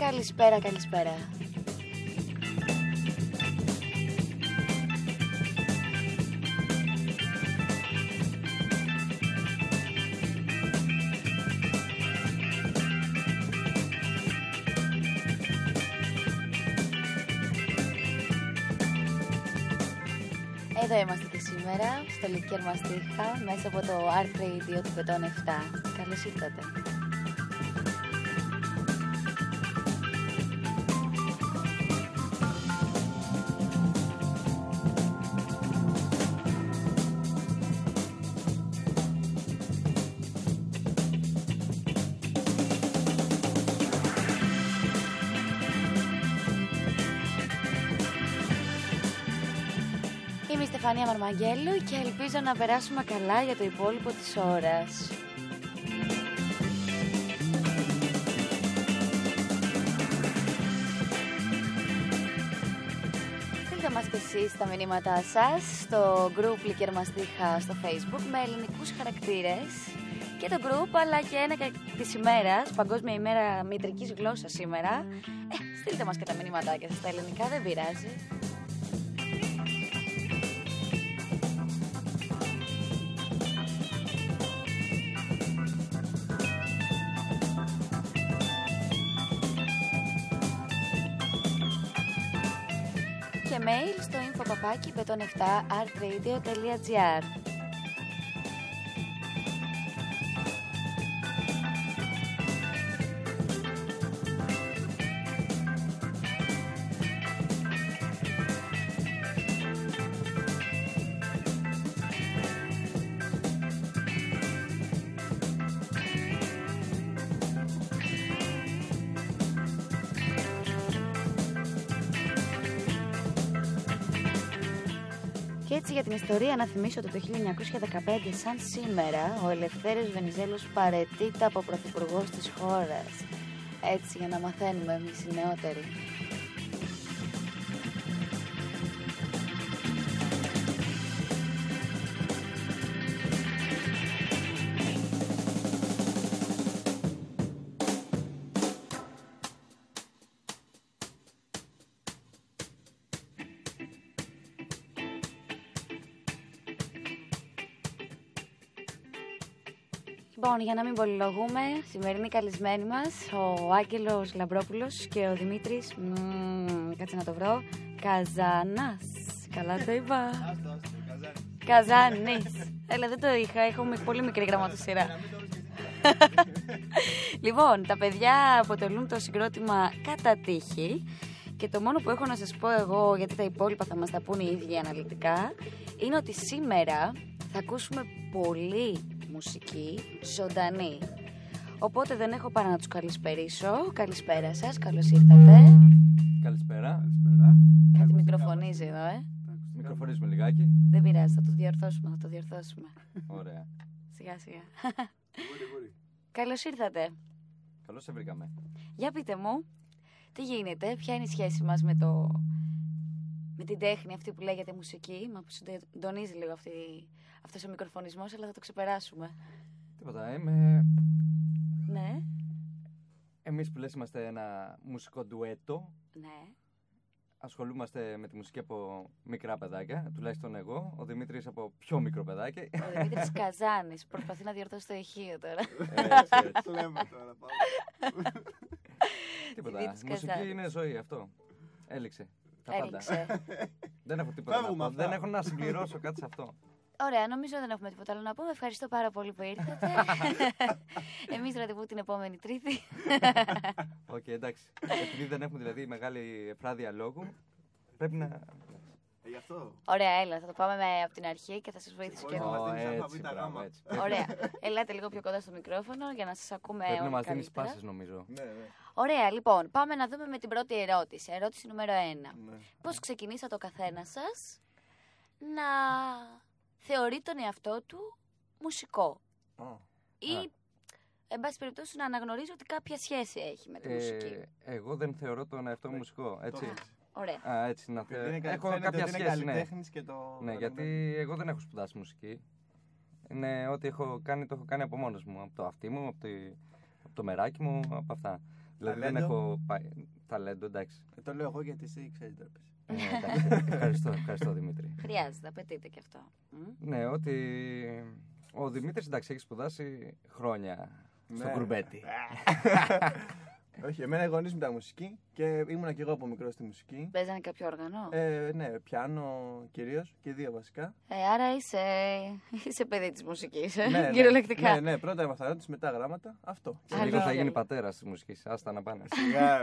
Καλησπέρα, καλησπέρα. Εδώ είμαστε και σήμερα, στο Λυκέρ Μαστίχα, μέσα από το Art Radio του Πετών 7. Καλώς ήρθατε. Είμαι η Στεφανία Μαρμαγγέλου και ελπίζω να περάσουμε καλά για το υπόλοιπο της ώρας. Στείλτε μας και εσείς τα μηνύματά σας στο group Λυκέρ Μαστίχα στο Facebook με ελληνικούς χαρακτήρες και το group, αλλά και ένα της ημέρας, Παγκόσμια ημέρα μητρικής γλώσσας σήμερα. Στείλτε μας και τα μηνύματάκια σας στα ελληνικά, δεν πειράζει. Και mail στο info@peton7artradio.gr. Και έτσι για την ιστορία να θυμίσω ότι το 1915 σαν σήμερα ο Ελευθέριος Βενιζέλος παραιτείται από πρωθυπουργός της χώρας. Έτσι για να μαθαίνουμε εμείς οι νεότεροι. Λοιπόν, για να μην πολυλογούμε, σημερινή καλεσμένη μας, ο Άγγελος Λαμπρόπουλος και ο Δημήτρης, κάτσε να το βρω, Καζανάς. Καλά το είπα. Καζάνης. Έλα, δεν το είχα, έχω πολύ μικρή γραμματοσυρά. Λοιπόν, τα παιδιά αποτελούν το συγκρότημα Κατά Τύχη και το μόνο που έχω να σας πω εγώ, γιατί τα υπόλοιπα θα μας τα πούνε οι ίδιοι αναλυτικά, είναι ότι σήμερα θα ακούσουμε πολύ μουσική ζωντανή. Οπότε δεν έχω παρά να τους καλησπερίσω. Καλησπέρα σας, καλώς ήρθατε. Καλησπέρα. Κάτι μικροφωνίζει εδώ, Μικροφωνίζουμε λιγάκι. Δεν πειράζει, θα το διορθώσουμε, Ωραία. Σιγά σιγά. Καλώς ήρθατε. Καλώς σε βρήκαμε. Για πείτε μου, τι γίνεται, ποια είναι η σχέση μας με την τέχνη αυτή που λέγεται μουσική. Μα συντονίζει λίγο αυτός ο μικροφωνισμός, αλλά θα το ξεπεράσουμε. Τίποτα, Ναι. Εμείς που λες είμαστε ένα μουσικό ντουέτο. Ναι. Ασχολούμαστε με τη μουσική από μικρά παιδάκια, τουλάχιστον εγώ. Ο Δημήτρης από πιο μικρό παιδάκι. Ο Δημήτρης Καζάνης προσπαθεί να διορθώσει το ηχείο τώρα. Έτσι. Λέμε τώρα πάμε. Τίποτα, μουσική είναι ζωή, αυτό. Έληξε. Τα πάντα. Έληξε. Δεν έχω τίποτα να πω. Δεν έχω να συμπληρώσω κάτι σε αυτό. Ωραία, νομίζω δεν έχουμε τίποτα άλλο να πούμε. Ευχαριστώ πάρα πολύ που ήρθατε. Εμείς ραντεβού την επόμενη Τρίτη. Οκ, εντάξει. Επειδή δεν έχουμε δηλαδή μεγάλη εφράδια λόγου, πρέπει να... Γι' αυτό. Ωραία, έλα, θα το πάμε από την αρχή και θα σας βοηθήσω και εγώ. Έτσι, μπράβο, έτσι. Ωραία, ελάτε λίγο πιο κοντά στο μικρόφωνο για να σας ακούμε Πρέπει να όλοι μας δίνεις καλύτερα. πάσες, νομίζω. Ναι. Ωραία, λοιπόν, πάμε να δούμε με την πρώτη ερώτηση. Ερώτηση νούμερο 1. Ναι. Πώς ξεκινήσατε ο καθένας σας να θεωρεί τον εαυτό του μουσικό ή, εν πάση περιπτώσει, να αναγνωρίζει ότι κάποια σχέση έχει με τη μουσική. Εγώ δεν θεωρώ τον εαυτό μου μουσικό, έτσι. Ωραία. Έτσι, να Έχω κάποια σχέση, ναι. Και το... Ναι, γιατί εγώ δεν έχω σπουδάσει μουσική. Είναι ό,τι έχω κάνει, το έχω κάνει από μόνος μου. Από το αυτί μου, από το μεράκι μου, από αυτά. Δηλαδή δεν έχω πάει. Ταλέντο, εντάξει. Το λέω εγώ γιατί εσύ ξέρεις το έπαιζε. Ευχαριστώ Δημήτρη. Χρειάζεται, απαιτείται και αυτό. Ναι, ότι ο Δημήτρης εντάξει έχει σπουδάσει χρόνια στο κουρμπέτι. Όχι, εμένα οι γονείς μου ήταν μουσική και ήμουνα και εγώ από μικρό στη μουσική. Παίζανε κάποιο όργανο? Ναι, πιάνο κυρίως και 2 βασικά. Άρα είσαι παιδί της μουσικής, Ναι, κυριολεκτικά. Ναι, πρώτα έμαθα νότες, μετά γράμματα. Αυτό. Σε λίγο θα γίνει πατέρας της μουσικής. Άστα να πάνε. Σιγά,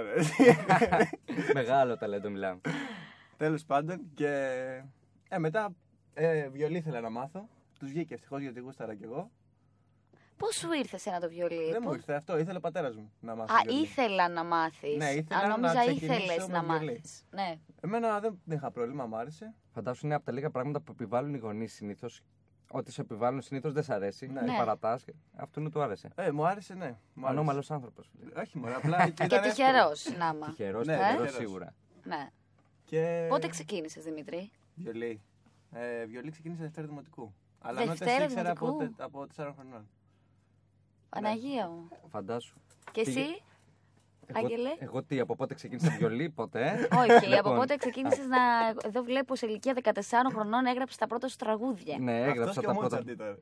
Μεγάλο ταλέντο μιλάμε. Τέλος πάντων και μετά βιολί ήθελα να μάθω. Τους βγήκε ευτυχώς γιατί γούσταρα κι εγώ. Πώς σου ήρθε εσένα το βιολί? Δεν μου ήρθε αυτό, ήθελε ο πατέρας μου να μάθει. Ήθελα να μάθεις. Ναι, ήθελα νόμιζα να ήθελες να βιολί. μάθεις. Ναι. Εμένα δεν είχα πρόβλημα, μου άρεσε. Φαντάσου είναι από τα λίγα πράγματα που επιβάλλουν οι γονείς συνήθως. Ότι σου επιβάλλουν συνήθως δεν σ' αρέσει. Ναι. Το παρατάς. Αυτού του άρεσε. Μου άρεσε, ναι. Ανώμαλος άνθρωπος. Όχι, μωρέ, απλά. Και τυχερός να είμαι. Τυχερός, Ναι, τυχερός τυχερός. σίγουρα. Ναι. Και... Πότε ξεκίνησες, Δημήτρη? Βιολί. Βιολί ξεκίνησε Δευτέρα Δημοτικού. Αλλά Δευτέρα νότες ήξερα Δημοτικού. από 4 χρονών. Παναγία μου. Φαντάσου. Και εσύ, Άγγελε? Εγώ τι, από πότε ξεκίνησα βιολί, ποτέ. Όχι, Λοιπόν. από πότε ξεκίνησες να. Εδώ βλέπω σε ηλικία 14 χρονών έγραψες τα πρώτα σου τραγούδια. Ναι, έγραψα Αυτός και τα ο πρώτα. Μότσαρντ τώρα.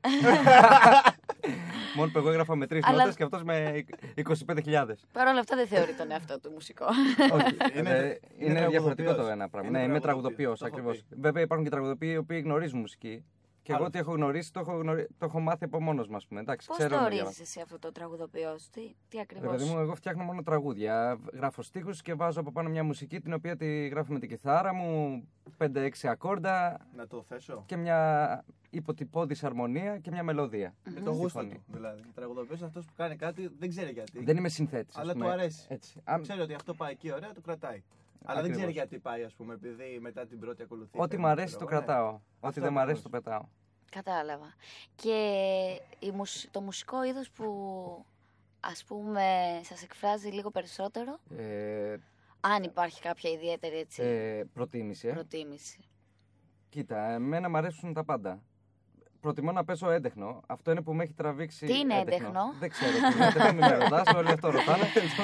Μόνο που εγώ έγραφα με 3 Αλλά- νότες και αυτός με 25.000. Παρ' όλα αυτά δεν θεωρεί τον εαυτό του μουσικό. Όχι, Είναι είναι διαφορετικό το τραγουδοποιός. ένα πράγμα. Είναι Ναι, είμαι τραγουδοποιός, τραγουδοποιός το έχω ακριβώς. πει. Βέβαια υπάρχουν και τραγουδοποιοί οι οποίοι γνωρίζουν μουσική. Και εγώ Άλλος. τι έχω γνωρίσει, το έχω μάθει από μόνος μου, ας πούμε. Εντάξει, Πώς ξέρω το να ορίζεις διαβάσω. εσύ αυτό το τραγουδοποιός, τι Ρε ακριβώς? παιδί μου, εγώ φτιάχνω μόνο τραγούδια. Γράφω στίχους και βάζω από πάνω μια μουσική την οποία τη γράφω με την κιθάρα μου, 5-6 ακόρντα Να το θέσω. και μια υποτυπώδης αρμονία και μια μελωδία. Με το γούστο Συμφωνεί. του. Δηλαδή. Ο τραγουδοποιός αυτός που κάνει κάτι δεν ξέρει γιατί. Δεν είμαι συνθέτης. ας Αλλά πούμε. του αρέσει. Έτσι. Ξέρει ότι αυτό πάει εκεί ωραία, το κρατάει. Αλλά δεν ξέρει γιατί πάει, ας πούμε, επειδή μετά την πρώτη ακολουθεί. Ό,τι μου αρέσει το κρατάω. Ό,τι δεν μου αρέσει το πετάω. Κατάλαβα. Και το μουσικό είδος που ας πούμε σας εκφράζει λίγο περισσότερο, αν υπάρχει κάποια ιδιαίτερη έτσι, Προτίμηση. προτίμηση. Κοίτα, εμένα μου αρέσουν τα πάντα. Προτιμώ να παίζω έντεχνο. Αυτό είναι που με έχει τραβήξει. Τι είναι έντεχνο? Δεν ξέρω τι είναι έντεχνο, μην με ρωτάς, όλοι αυτό ρωτάνε.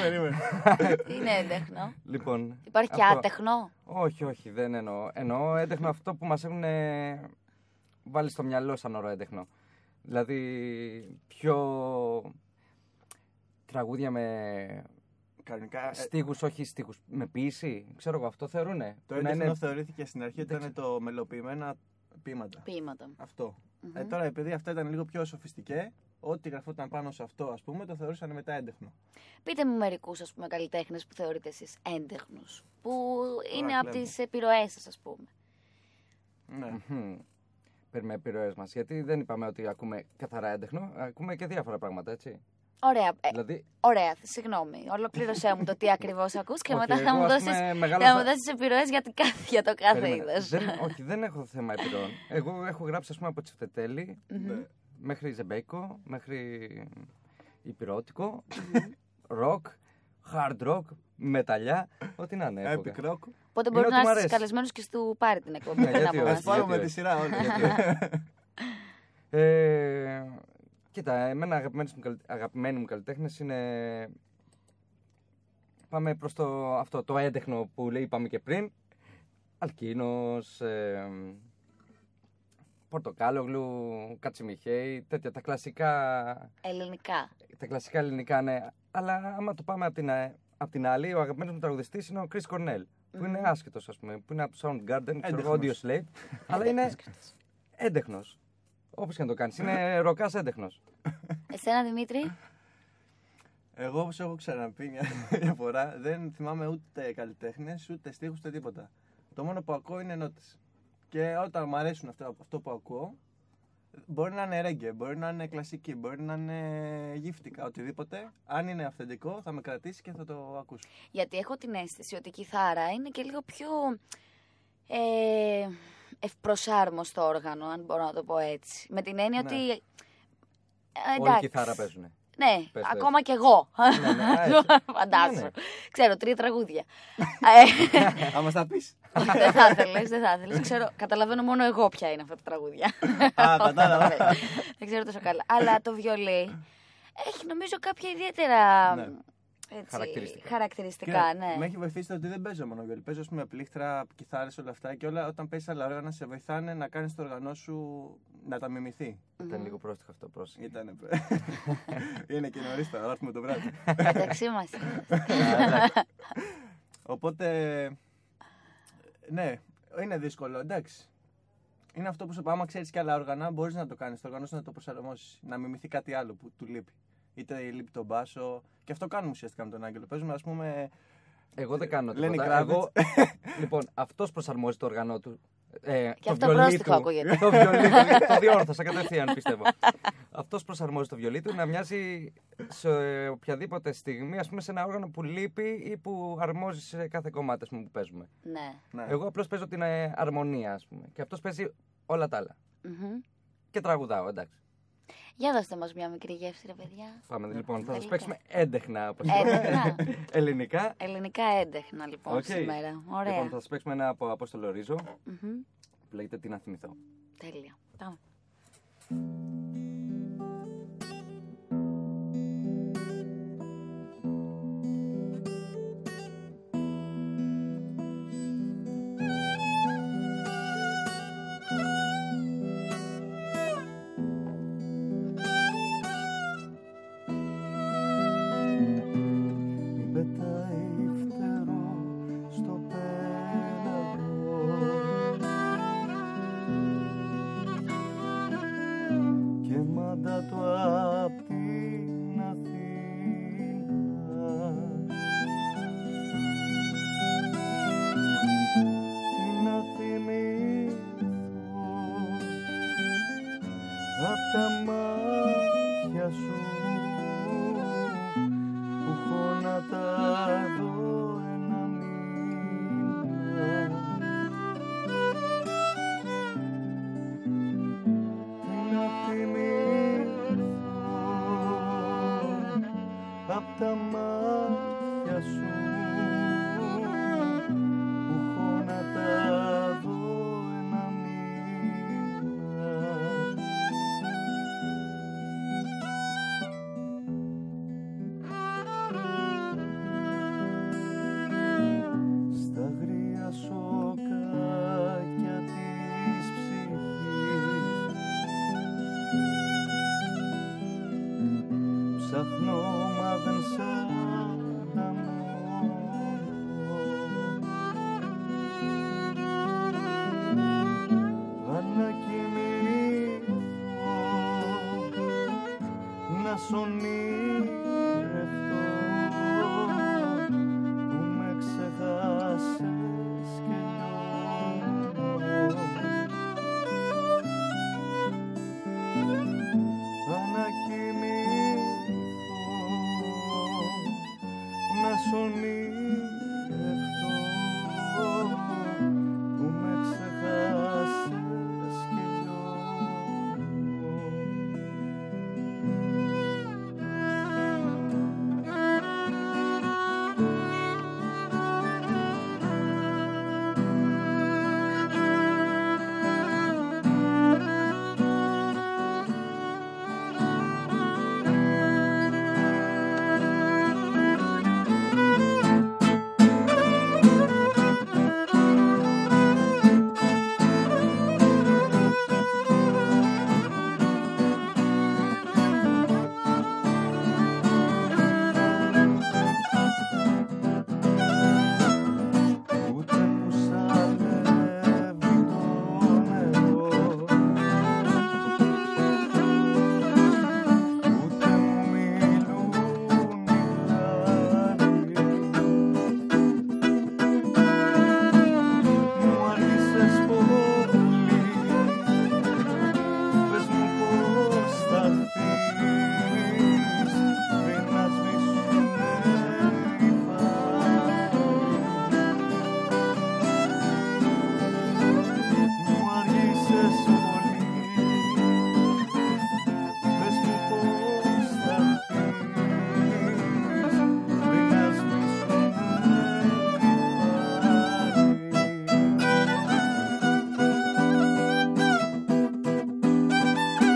Τι είναι έντεχνο? Λοιπόν, Υπάρχει και αυτό- άτεχνο? Όχι, δεν εννοώ. Εννοώ έντεχνο αυτό που μας έχουν βάλει στο μυαλό σαν όρο έντεχνο. Δηλαδή, πιο τραγούδια με Κανονικά. στίχους, όχι στίχους, με ποίηση. Ξέρω εγώ, αυτό θεωρούνε. Το Να έντεχνο είναι- θεωρήθηκε στην αρχή ότι ήταν το μελοποιημένα ποίηματα. Ποίηματα. Αυτό. Τώρα επειδή αυτά ήταν λίγο πιο σοφιστικέ, ό,τι γραφόταν πάνω σε αυτό, ας πούμε, το θεωρούσαν μετά έντεχνο. Πείτε μου μερικούς ας πούμε καλλιτέχνες που θεωρείτε εσείς έντεχνους, που είναι από κλαίμε. τις επιρροές σας ας πούμε. Ναι. Παίρνουμε επιρροές μας. Γιατί δεν είπαμε ότι ακούμε καθαρά έντεχνο, ακούμε και διάφορα πράγματα, έτσι. Ωραία, Δηλαδή, ωραία, συγγνώμη. Ολοκλήρωσέ μου το τι ακριβώς ακούς και Όχι, μετά θα εγώ, μου ας δώσεις, πούμε, μεγάλωσα- θα μου δώσεις επιρροές για το κάθε περίμενε. είδος. Όχι, δεν έχω θέμα επιρροών. Εγώ έχω γράψει, ας πούμε, από Τσιφτετέλη Ναι. μέχρι Ζεμπέικο, μέχρι Υπηρώτικο, ροκ, hard rock, μεταλλιά, ό,τι να είναι. έχω Epic κάνει. rock. Οπότε Είναι μπορεί ότι να μ' είσαι αρέσει. καλεσμένος και στο πάρει την εκπομπή. Ναι, δεν γιατί όχι. αποβάζει. Ας πάρουμε γιατί τη όχι. σειρά όλοι. Κοίτα, εμένα αγαπημένοι μου καλλιτέχνες είναι... Πάμε προς το έντεχνο που είπαμε και πριν. Αλκίνος, Πορτοκάλογλου, Κατσιμιχέη, τέτοια, τα κλασικά Ελληνικά. ελληνικά, ναι. Αλλά άμα το πάμε απ' την άλλη, ο αγαπημένος μου τραγουδιστής είναι ο Chris Cornell, που είναι άσχετος, ας πούμε, που είναι από το Soundgarden, ξέρω εγώ, Audio Slave, αλλά είναι έντεχνος. Όπως και να το κάνεις, είναι ροκάς έντεχνος. Εσένα Δημήτρη? Εγώ όπως έχω ξαναπεί μια φορά, δεν θυμάμαι ούτε καλλιτέχνες, ούτε στίχους, ούτε τίποτα. Το μόνο που ακούω είναι νότες. Και όταν μου αρέσουν αυτό που ακούω, μπορεί να είναι ρέγγε, μπορεί να είναι κλασική, μπορεί να είναι γύφτικα, οτιδήποτε. Αν είναι αυθεντικό θα με κρατήσει και θα το ακούσω. Γιατί έχω την αίσθηση ότι η κιθάρα είναι και λίγο πιο ευπροσάρμοστο όργανο, αν μπορώ να το πω έτσι. Με την έννοια Ναι. ότι... Όλοι κιθάρα παίζουνε. Ναι, Πες. ακόμα κι εγώ. Ναι, ναι, έτσι. Φαντάζομαι. Ναι, ναι. Ξέρω 3 τραγούδια. Αν μας τα πεις. Δεν θα ήθελες. Ξέρω, καταλαβαίνω μόνο εγώ ποια είναι αυτά τα τραγούδια. Α, κατάλαβα. Δεν ξέρω τόσο καλά. Αλλά το βιολί έχει νομίζω κάποια ιδιαίτερα Ναι. χαρακτηριστικά, ναι. Με έχει βοηθήσει το ότι δεν παίζω μόνο βιολί. Παίζω, ας πούμε, πλήκτρα, κιθάρες, όλα αυτά και όλα. Όταν παίζεις άλλα όργανα, σε βοηθάνε να κάνεις το όργανό σου να τα μιμηθεί. Ήταν λίγο πρόστιχο αυτό, πρόσεχε. Ήτανε. Είναι και νωρίς τώρα, θα έρθουμε το βράδυ. Μεταξύ μας. Οπότε, ναι, είναι δύσκολο, εντάξει. Είναι αυτό που σου είπα, άμα ξέρεις και άλλα όργανα, μπορείς να το κάνεις, το όργανο σου να το προσαρμόσεις, να μιμηθεί κάτι άλλο που του λείπει. Είτε λείπει τον μπάσο, και αυτό κάνουμε ουσιαστικά με τον Άγγελο. Παίζουμε, ας πούμε. Εγώ δεν κάνω Lenny τίποτα. Kravitz. Λοιπόν, αυτός προσαρμόζει το όργανό του. Και αυτό πρόστιχο ακούγεται. Το βιολί, το διόρθωσα κατευθείαν, πιστεύω. Αυτός προσαρμόζει το βιολί του να μοιάζει σε οποιαδήποτε στιγμή, ας πούμε, σε ένα όργανο που λείπει ή που αρμόζει σε κάθε κομμάτι, ας πούμε, που παίζουμε. Ναι. Εγώ απλώς παίζω την αρμονία, ας πούμε. Και αυτός παίζει όλα τα άλλα. Και τραγουδάω, εντάξει. Για δώστε μας μια μικρή γεύση, ρε παιδιά. Πάμε, λοιπόν, θα σας παίξουμε έντεχνα, όπως Έντεχνα. ελληνικά. Ελληνικά έντεχνα, λοιπόν, σήμερα. Ωραία. Λοιπόν, θα σας παίξουμε ένα από Απόστολο Ρίζο, που λέγεται «Τι να θυμηθώ». Τέλεια. Πάμε. Απ' τα μάτια σου που έχω να τα δω ένα μήνα. Τι να θυμηθώ απ' τα μάτια σου που έχω να τα δω ένα μήνα. Στα αγρία σοκάκια της ψυχής ψάχνω μα δεν σ' ανταμώνω. Αν να κοιμηθώ να σ' ονειρευτώ που με ξεχάσες και λιώνω. Αν να κοιμηθώ να σ' ονειρευτώ που με ξεχάσες και λιώνω. Ούτε που σαλεύει το νερό, ούτε μου μιλούν οι λάροι. Μου άργησες πολύ, πες μου πώς θα χτίσεις πριν να σβήσουνε οι φάροι. Μου άργησες πολύ, πες μου πώς θα χτίσεις πριν να σβήσουνε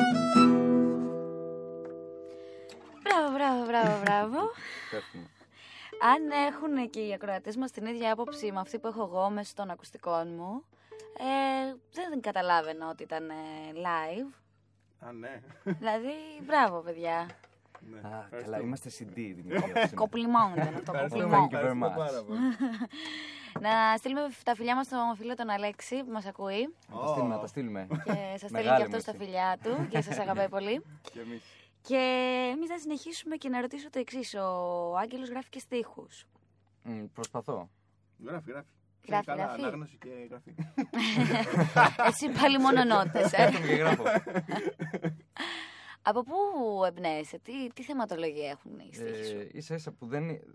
οι φάροι. Μπράβο. Πέφτουμε. Αν έχουν και οι ακροατές μας την ίδια άποψη με αυτή που έχω εγώ μέσα των ακουστικών μου, δεν καταλάβαινα ότι ήταν live. Α, ναι. Δηλαδή, μπράβο, παιδιά. Ναι. Α, καλά, είμαστε CD. Κοπλιμόν ήταν αυτό. Ευχαριστούμε. Thank you very much. πάρα πολύ. Να στείλουμε τα φιλιά μας στον φίλο τον Αλέξη που μας ακούει. Να τα στείλουμε. Και σας στέλνει Μεγάλη και αυτό μου τα εσύ. φιλιά του και σας αγαπάει πολύ. Και εμείς. Και εμείς θα συνεχίσουμε και να ρωτήσω το εξής. Ο Άγγελος γράφει και στίχους. Προσπαθώ. Γράφει. Γράφει, Καλά, γράφει. ανάγνωση και γράφει. Εσύ πάλι μόνο νότες, Σκέφτομαι και γράφω. Από πού εμπνέεσαι, τι θεματολογία έχουν οι στίχοι σου? Ίσα-ίσα που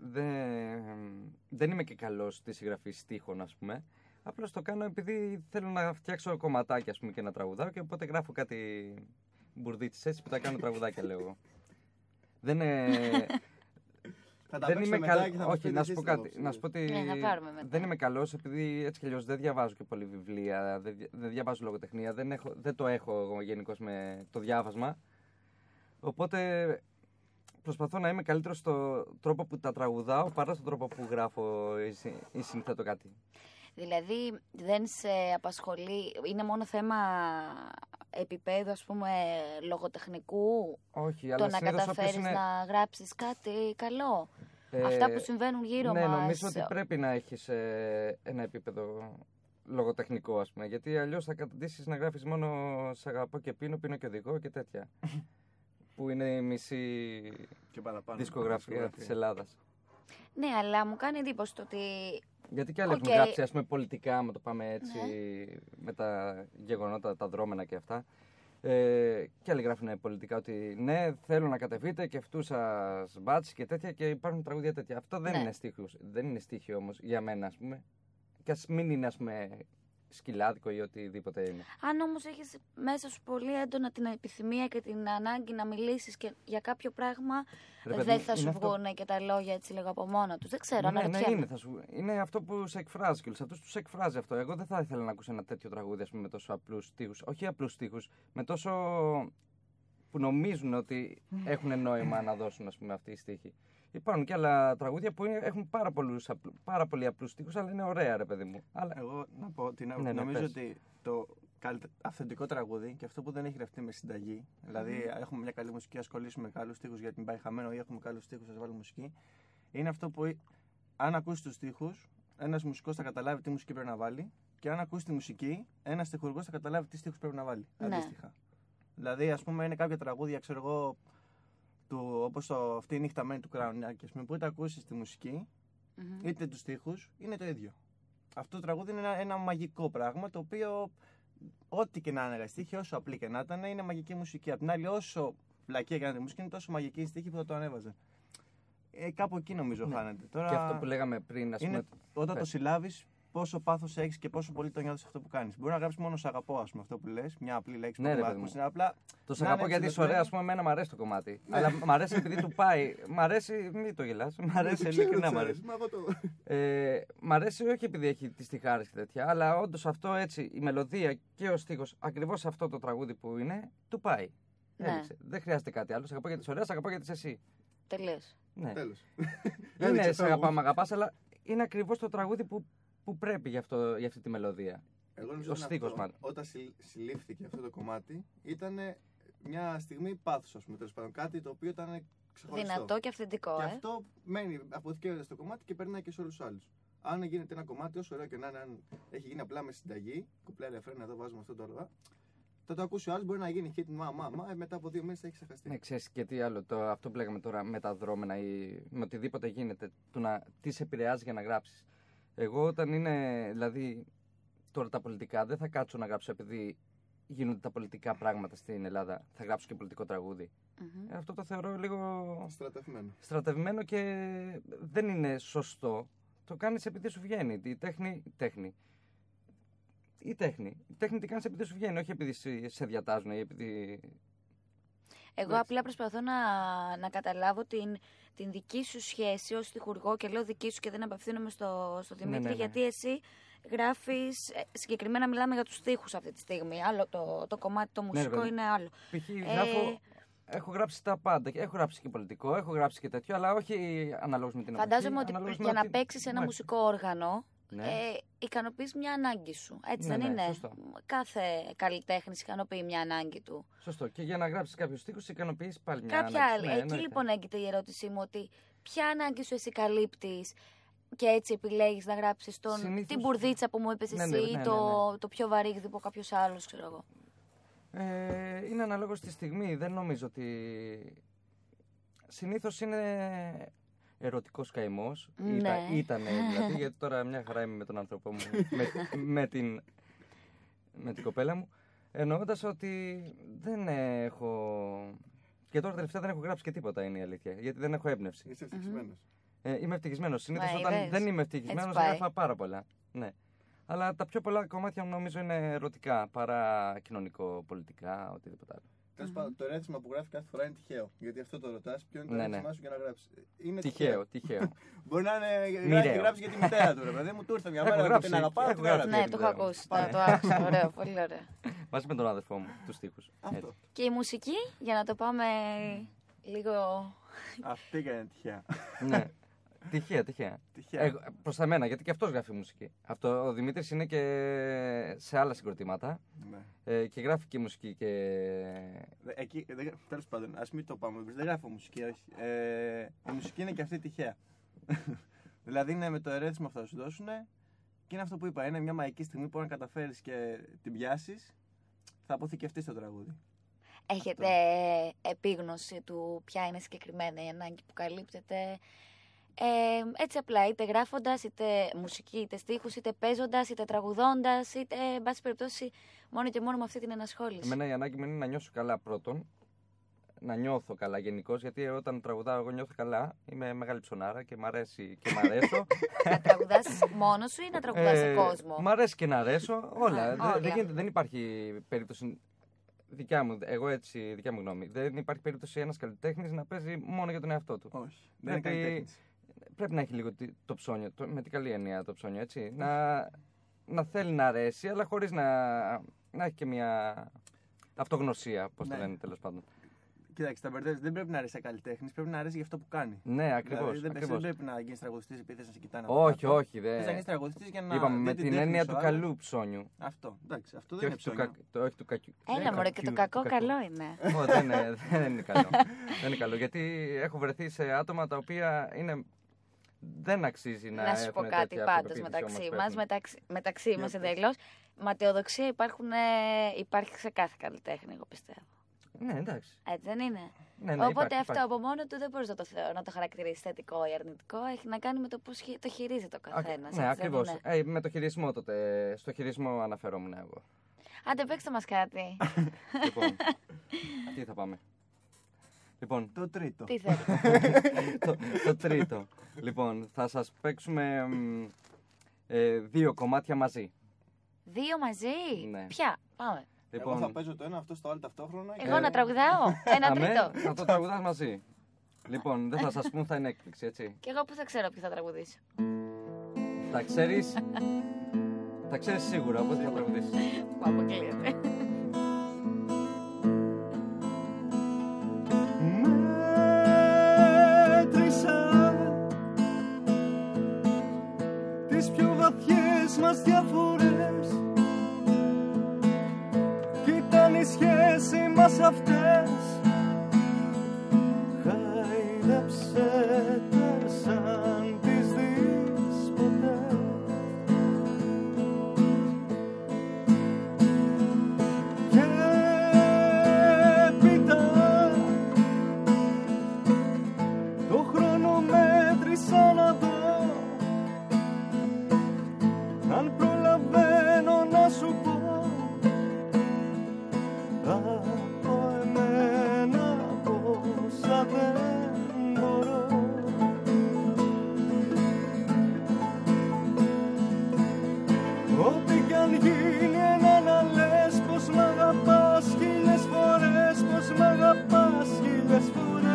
δεν είμαι και καλός στη συγγραφή στίχων, ας πούμε. Απλώς το κάνω επειδή θέλω να φτιάξω κομματάκια, ας πούμε, και να τραγουδάω και οπότε γράφω κάτι μπουρδίτσες έτσι που τα κάνω τραγουδάκια, λέω εγώ. Θα τα Δεν παίξουμε είμαι μετά και θα μας Όχι, πείτε να σου εσείς πω την κάτι. άποψη. Να σου πω ότι Ναι, θα πάρουμε μετά. δεν είμαι καλός επειδή έτσι κι αλλιώς δεν διαβάζω και πολύ βιβλία, δεν διαβάζω λογοτεχνία, δεν το έχω εγώ γενικώς με το διάβασμα. Οπότε προσπαθώ να είμαι καλύτερος στο τρόπο που τα τραγουδάω παρά στον τρόπο που γράφω ή συνθέτω κάτι. Δηλαδή δεν σε απασχολεί, είναι μόνο θέμα επίπεδου, ας πούμε, λογοτεχνικού, Όχι, το αλλά να συνήθως καταφέρεις όποιος είναι... να γράψεις κάτι καλό? Αυτά που συμβαίνουν γύρω ναι, μας. νομίζω ότι πρέπει να έχεις ένα επίπεδο λογοτεχνικό, ας πούμε, γιατί αλλιώς θα καταντήσεις να γράφεις μόνο «Σ' αγαπώ και πίνω και οδηγώ» και τέτοια. Που είναι η μισή Και παραπάνω. δισκογραφία της Ελλάδας. Ναι, αλλά μου κάνει εντύπωση το ότι Γιατί κι άλλοι έχουν Οκ. γράψει, ας πούμε, πολιτικά, άμα το πάμε έτσι, Ναι. με τα γεγονότα, τα δρόμενα και αυτά. Και άλλοι γράφουν πολιτικά ότι ναι, θέλω να κατεβείτε και αυτού σας μπάτσι και τέτοια και υπάρχουν τραγούδια τέτοια. Αυτό δεν Ναι. είναι στίχος, δεν είναι στίχιο όμως για μένα, ας πούμε. Και ας μην είναι, ας πούμε, σκυλάδικο ή οτιδήποτε είναι. αν όμως έχεις μέσα σου πολύ έντονα την επιθυμία και την ανάγκη να μιλήσεις και για κάποιο πράγμα, Ρε παιδί δεν μου, θα σου είναι αυτό- βγουν και τα λόγια έτσι λίγο από μόνο τους. Δεν ξέρω, Ναι, αναρωτιέμαι. είναι αυτό που σε εκφράζει κιόλας. Αυτούς τους εκφράζει αυτό. Εγώ δεν θα ήθελα να ακούσω ένα τέτοιο τραγούδι, ας πούμε, με τόσο απλούς στίχους. Όχι απλούς στίχους, με τόσο που νομίζουν ότι έχουν νόημα να δώσουν, ας πούμε, αυτοί οι στίχοι. Υπάρχουν και άλλα τραγούδια που έχουν πάρα πολύ απλούς στίχους, αλλά είναι ωραία, ρε παιδί μου. Αλλά... Εγώ να πω ότι Ναι, νομίζω πες. ότι το αυθεντικό τραγούδι και αυτό που δεν έχει γραφτεί με συνταγή, δηλαδή έχουμε μια καλή μουσική, ασχολήσουμε με καλούς στίχους γιατί την πάει χαμένο ή έχουμε καλούς στίχους, ας βάλουμε μουσική, είναι αυτό που αν ακούσει τους στίχους, ένας μουσικός θα καταλάβει τι μουσική πρέπει να βάλει και αν ακούσει τη μουσική, ένας στιχουργός θα καταλάβει τι στίχους πρέπει να βάλει. Ναι. Αντίστοιχα. Δηλαδή, ας πούμε, είναι κάποια τραγούδια, ξέρω εγώ, όπως αυτή η νύχτα μένει του Κραουνιάκη, ας πούμε, που είτε ακούσεις τη μουσική, Μμμ. είτε τους στίχους, είναι το ίδιο. Αυτό το τραγούδι είναι ένα μαγικό πράγμα, το οποίο ό,τι και να είναι στίχη, όσο απλή και να ήταν, είναι μαγική μουσική. Απ' την άλλη, όσο πλακία και να είναι η μουσική, είναι τόσο μαγική η στίχη που θα το ανέβαζε. Κάπου εκεί νομίζω χάνεται. Τώρα, Και αυτό που λέγαμε πριν, ας πούμε. είναι όταν το πες. συλλάβεις, πόσο πάθος έχεις και πόσο πολύ το νιώθεις αυτό που κάνεις. Μπορεί να γράψεις μόνο «σ' αγαπώ», ας πούμε, αυτό που λες, μια απλή λέξη Ναι, που ρε, έχουμε παιδί μου. ακούσει. Είναι απλά. Το σ' να αγαπώ είναι γιατί είσαι ωραία, ας πούμε, εμένα μου αρέσει το κομμάτι. Αλλά μ' αρέσει επειδή του πάει. Μ' αρέσει, μην το γελάς. Μ' αρέσει, ειλικρινά μ' αρέσει. Μ' αρέσει όχι επειδή έχει τις τυχάρες και τέτοια, αλλά όντως αυτό έτσι, η μελωδία και ο στίχος, ακριβώς αυτό το τραγούδι που είναι, του πάει. Ναι. Έλειξε. Δεν χρειάζεται κάτι άλλο. Σ' αγαπώ γιατί είσαι ωραία, σ' αγαπώ γιατί είσαι εσύ. Τελείως. Ναι. Τέλος. Είναι σ' αγαπάμε, αγαπάς, αλλά είναι ακριβώς το τραγούδι που πρέπει για αυτή τη μελωδία. Εγώ νομίζω Ο ότι στίχος, αυτό, μάλλον. όταν συλλήφθηκε αυτό το κομμάτι, ήταν μια στιγμή πάθους, ας πούμε, τέλος πάντων. Κάτι το οποίο ήταν ξεχωριστό. Δυνατό και αυθεντικό, Και αυτό μένει, αποθηκεύεται στο κομμάτι και περνάει και σε όλους τους άλλους. Αν γίνεται ένα κομμάτι, όσο ωραίο και να είναι, αν έχει γίνει απλά με συνταγή, κουπλέ ρεφρέν, εδώ βάζουμε αυτό το όργα, θα το ακούσει ο άλλος, μπορεί να γίνει hit, μετά από 2 μήνες θα έχει ξεχαστεί. Ναι, ξέρεις και τι άλλο, αυτό που λέγαμε τώρα με τα δρόμενα ή με οτιδήποτε γίνεται, τι σε επηρεάζει για να γράψεις. Εγώ όταν είναι, δηλαδή, τώρα τα πολιτικά, δεν θα κάτσω να γράψω επειδή γίνονται τα πολιτικά πράγματα στην Ελλάδα, θα γράψω και πολιτικό τραγούδι. Μμμ. Αυτό το θεωρώ λίγο Στρατευμένο. και δεν είναι σωστό. Το κάνεις επειδή σου βγαίνει. Η τέχνη. Η τέχνη τη κάνεις επειδή σου βγαίνει, όχι επειδή σε διατάζουν ή επειδή... Εγώ απλά προσπαθώ να καταλάβω την δική σου σχέση ως στιχουργό και λέω δική σου και δεν απευθύνομαι στο Δημήτρη, ναι. γιατί εσύ γράφεις, συγκεκριμένα μιλάμε για τους στίχους αυτή τη στιγμή, άλλο το κομμάτι το μουσικό παιδί. είναι άλλο. Π.χ. γράφω έχω γράψει τα πάντα. Έχω γράψει και πολιτικό, έχω γράψει και τέτοιο, αλλά όχι αναλόγως με την εποχή. Φαντάζομαι ότι για να παίξεις ένα μουσικό όργανο, Ναι. ικανοποιείς μια ανάγκη σου. Έτσι Ναι, δεν ναι, είναι? σωστό. Κάθε καλλιτέχνης ικανοποιεί μια ανάγκη του. Σωστό. Και για να γράψεις κάποιους στίχους, ικανοποιείς πάλι μια Κάποια ανάγκη. άλλη. Ναι, Εκεί εννοείται. λοιπόν έγκυται η ερώτησή μου, ότι ποια ανάγκη σου εσύ καλύπτεις και έτσι επιλέγεις να γράψεις Συνήθως- την μπουρδίτσα που μου είπες Ναι, εσύ, ναι, ναι, ναι, το πιο βαρύγδι από κάποιος άλλος, ξέρω εγώ. Είναι αναλόγως στη στιγμή. Δεν νομίζω ότι. Συνήθως είναι ερωτικός καημός. Ναι. Ήτανε δηλαδή, γιατί τώρα μια χαρά είμαι με τον άνθρωπό μου, με την κοπέλα μου. Εννοώντας ότι δεν έχω. Και τώρα τελευταία δεν έχω γράψει και τίποτα, είναι η αλήθεια. Γιατί δεν έχω έμπνευση. Είσαι ευτυχισμένος. Είμαι ευτυχισμένος. Συνήθως Μα, όταν είδες. δεν είμαι ευτυχισμένος, Έτσι πάει. γράφω πάρα πολλά. Ναι. Αλλά τα πιο πολλά κομμάτια μου νομίζω είναι ερωτικά παρά κοινωνικό-πολιτικά, οτιδήποτε άλλο. Τέλος πάντων, το ερέθισμα που γράφει κάθε φορά είναι τυχαίο. Γιατί αυτό το ρωτάς, ποιο είναι το Ναι, ερέθισμά ναι. σου για να γράψεις. Είναι Τυχαίο. Μπορεί να είναι. Μοιραίο. Γράψει για τη μητέρα του, ρε παιδί μου, του ήρθε μια Έχω μέρα που γράψει, την αγαπάω. έχω την γράψει. έγραψε. Ναι, το έχω μητέρα μου. ακούσει. Το άκουσα. Ωραίο, πολύ ωραίο. Μαζί με τον αδερφό μου, τους στίχους. Αυτό. Και η μουσική, για να το πάμε λίγο. Αυτή είναι τυχαία. Ναι. Τυχαία. Τυχαία. Προς τα μένα, γιατί και αυτός γράφει μουσική. Ο Δημήτρης είναι και σε άλλα συγκροτήματα Ναι. και γράφει και μουσική και. Εκεί, τέλος πάντων, ας μην το πάμε. Δεν γράφω μουσική, όχι. Η μουσική είναι και αυτή τυχαία. Δηλαδή είναι με το ερέθισμα αυτό θα σου δώσουν και είναι αυτό που είπα. Είναι μια μαγική στιγμή που αν καταφέρεις και την πιάσεις, θα αποθηκευτείς το τραγούδι. Έχετε επίγνωση του ποια είναι συγκεκριμένα η ανάγκη που καλύπτεται? Έτσι απλά, είτε γράφοντας, είτε μουσική, είτε στίχους, είτε παίζοντας, είτε τραγουδώντας, είτε εν πάση περιπτώσει μόνο και μόνο με αυτή την ενασχόληση. Εμένα η ανάγκη μου είναι να νιώσω καλά πρώτον. Να νιώθω καλά γενικώς, γιατί όταν τραγουδάω εγώ νιώθω καλά. Είμαι μεγάλη ψωνάρα και μ' αρέσει και μ' αρέσω. Να τραγουδάς μόνος σου ή να τραγουδάς σε κόσμο? Μ' αρέσει και να αρέσω. Όλα. όλα. Δεν υπάρχει περίπτωση. Δικιά μου γνώμη. Δεν υπάρχει περίπτωση ένας καλλιτέχνης να παίζει μόνο για τον εαυτό του. Όχι. Δεν είναι καλλιτέχνης. Πρέπει να έχει λίγο το ψώνιο, με την καλή έννοια το ψώνιο, έτσι. Να θέλει να αρέσει, αλλά χωρίς να έχει και μια αυτογνωσία, πώς το Ναι. λένε τέλος πάντων. Κοίταξε, δεν πρέπει να αρέσει σε καλλιτέχνης, πρέπει να αρέσει για αυτό που κάνει. Ναι, ακριβώς. Δηλαδή, δεν ακριβώς. πρέπει να γίνει τραγουδιστής επειδή θες να σε κοιτάνε. Όχι. Θες να γίνει τραγουδιστής για να. Είπαμε δει με την την τέχνη έννοια σου του άλλο. καλού ψώνιου. Αυτό. Εντάξει, αυτό Και δεν είναι ψώνιο. όχι του κακιού. Έλα μωρέ, και το κακό του καλό είναι. Όχι, δεν είναι καλό. Δεν είναι καλό. Γιατί έχω βρεθεί σε άτομα τα οποία δεν αξίζει να Να σου πω έχουν κάτι τέτοια πάντως αυτοπεποίθηση μεταξύ όμως μας, που μεταξύ Για μας πες. εντελώς. Ματαιοδοξία υπάρχει σε κάθε καλλιτέχνη, εγώ πιστεύω. Ναι, εντάξει. Έτσι δεν είναι? Ναι, Οπότε υπάρχει, αυτό υπάρχει. από μόνο του δεν μπορείς να το χαρακτηρίσεις θετικό ή αρνητικό. Έχει να κάνει με το πώς το χειρίζεται ο καθένας. Ναι, ακριβώς. Με το χειρισμό τότε. Στο χειρισμό αναφερόμουν εγώ. Άντε παίξτε μας κάτι. Λοιπόν, τι θα πάμε. Λοιπόν, Το τρίτο. Τι θέλετε? το τρίτο. Λοιπόν, θα σας παίξουμε 2 κομμάτια μαζί. 2 μαζί? Ναι. Ποια? Πάμε. Εγώ θα παίζω το ένα, αυτό στο άλλο ταυτόχρονα. Εγώ να τραγουδάω. Ένα Αμέ, τρίτο. θα το τραγουδάς μαζί. Λοιπόν, δεν θα σας πούμε, θα είναι έκπληξη, έτσι. Και εγώ που θα ξέρω ποιο θα τραγουδήσω. Τα ξέρεις. Τα ξέρεις σίγουρα, οπότε θα τραγουδήσεις. Που αποκλείεται. Μέτρησα τις πιο βαθιές μας διαφορές κι ήταν οι σχέσεις μας αυτές. Χάιδεψε τα σαν τις δεις ποτέ. Και έπειτα το χρόνο μέτρησα να δω αν προλαβαίνω να σου πω από εμένα πόσα δεν μπορώ. Ό,τι κι αν γίνει ένα να λες πως μ' αγαπάς χίλιες φορές, πως μ' αγαπάς χίλιες φορές.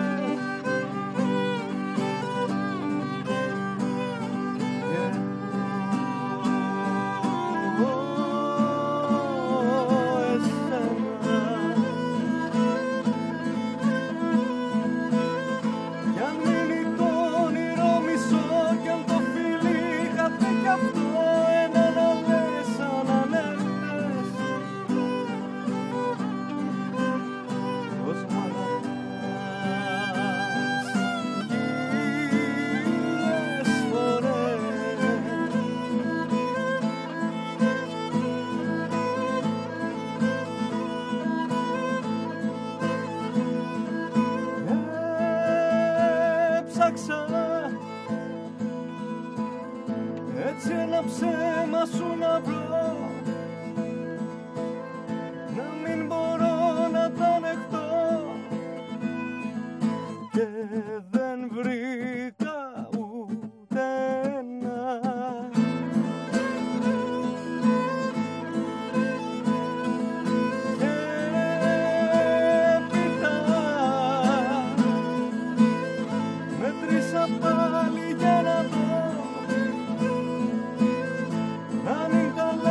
έψαξα, έτσι ένα ψέμα σου να βρω, να μην μπορώ να τα ανεχτώ, και δεν βρήκα ούτε ένα. Και έπειτα μέτρησα πάλι για να δω, να μην τα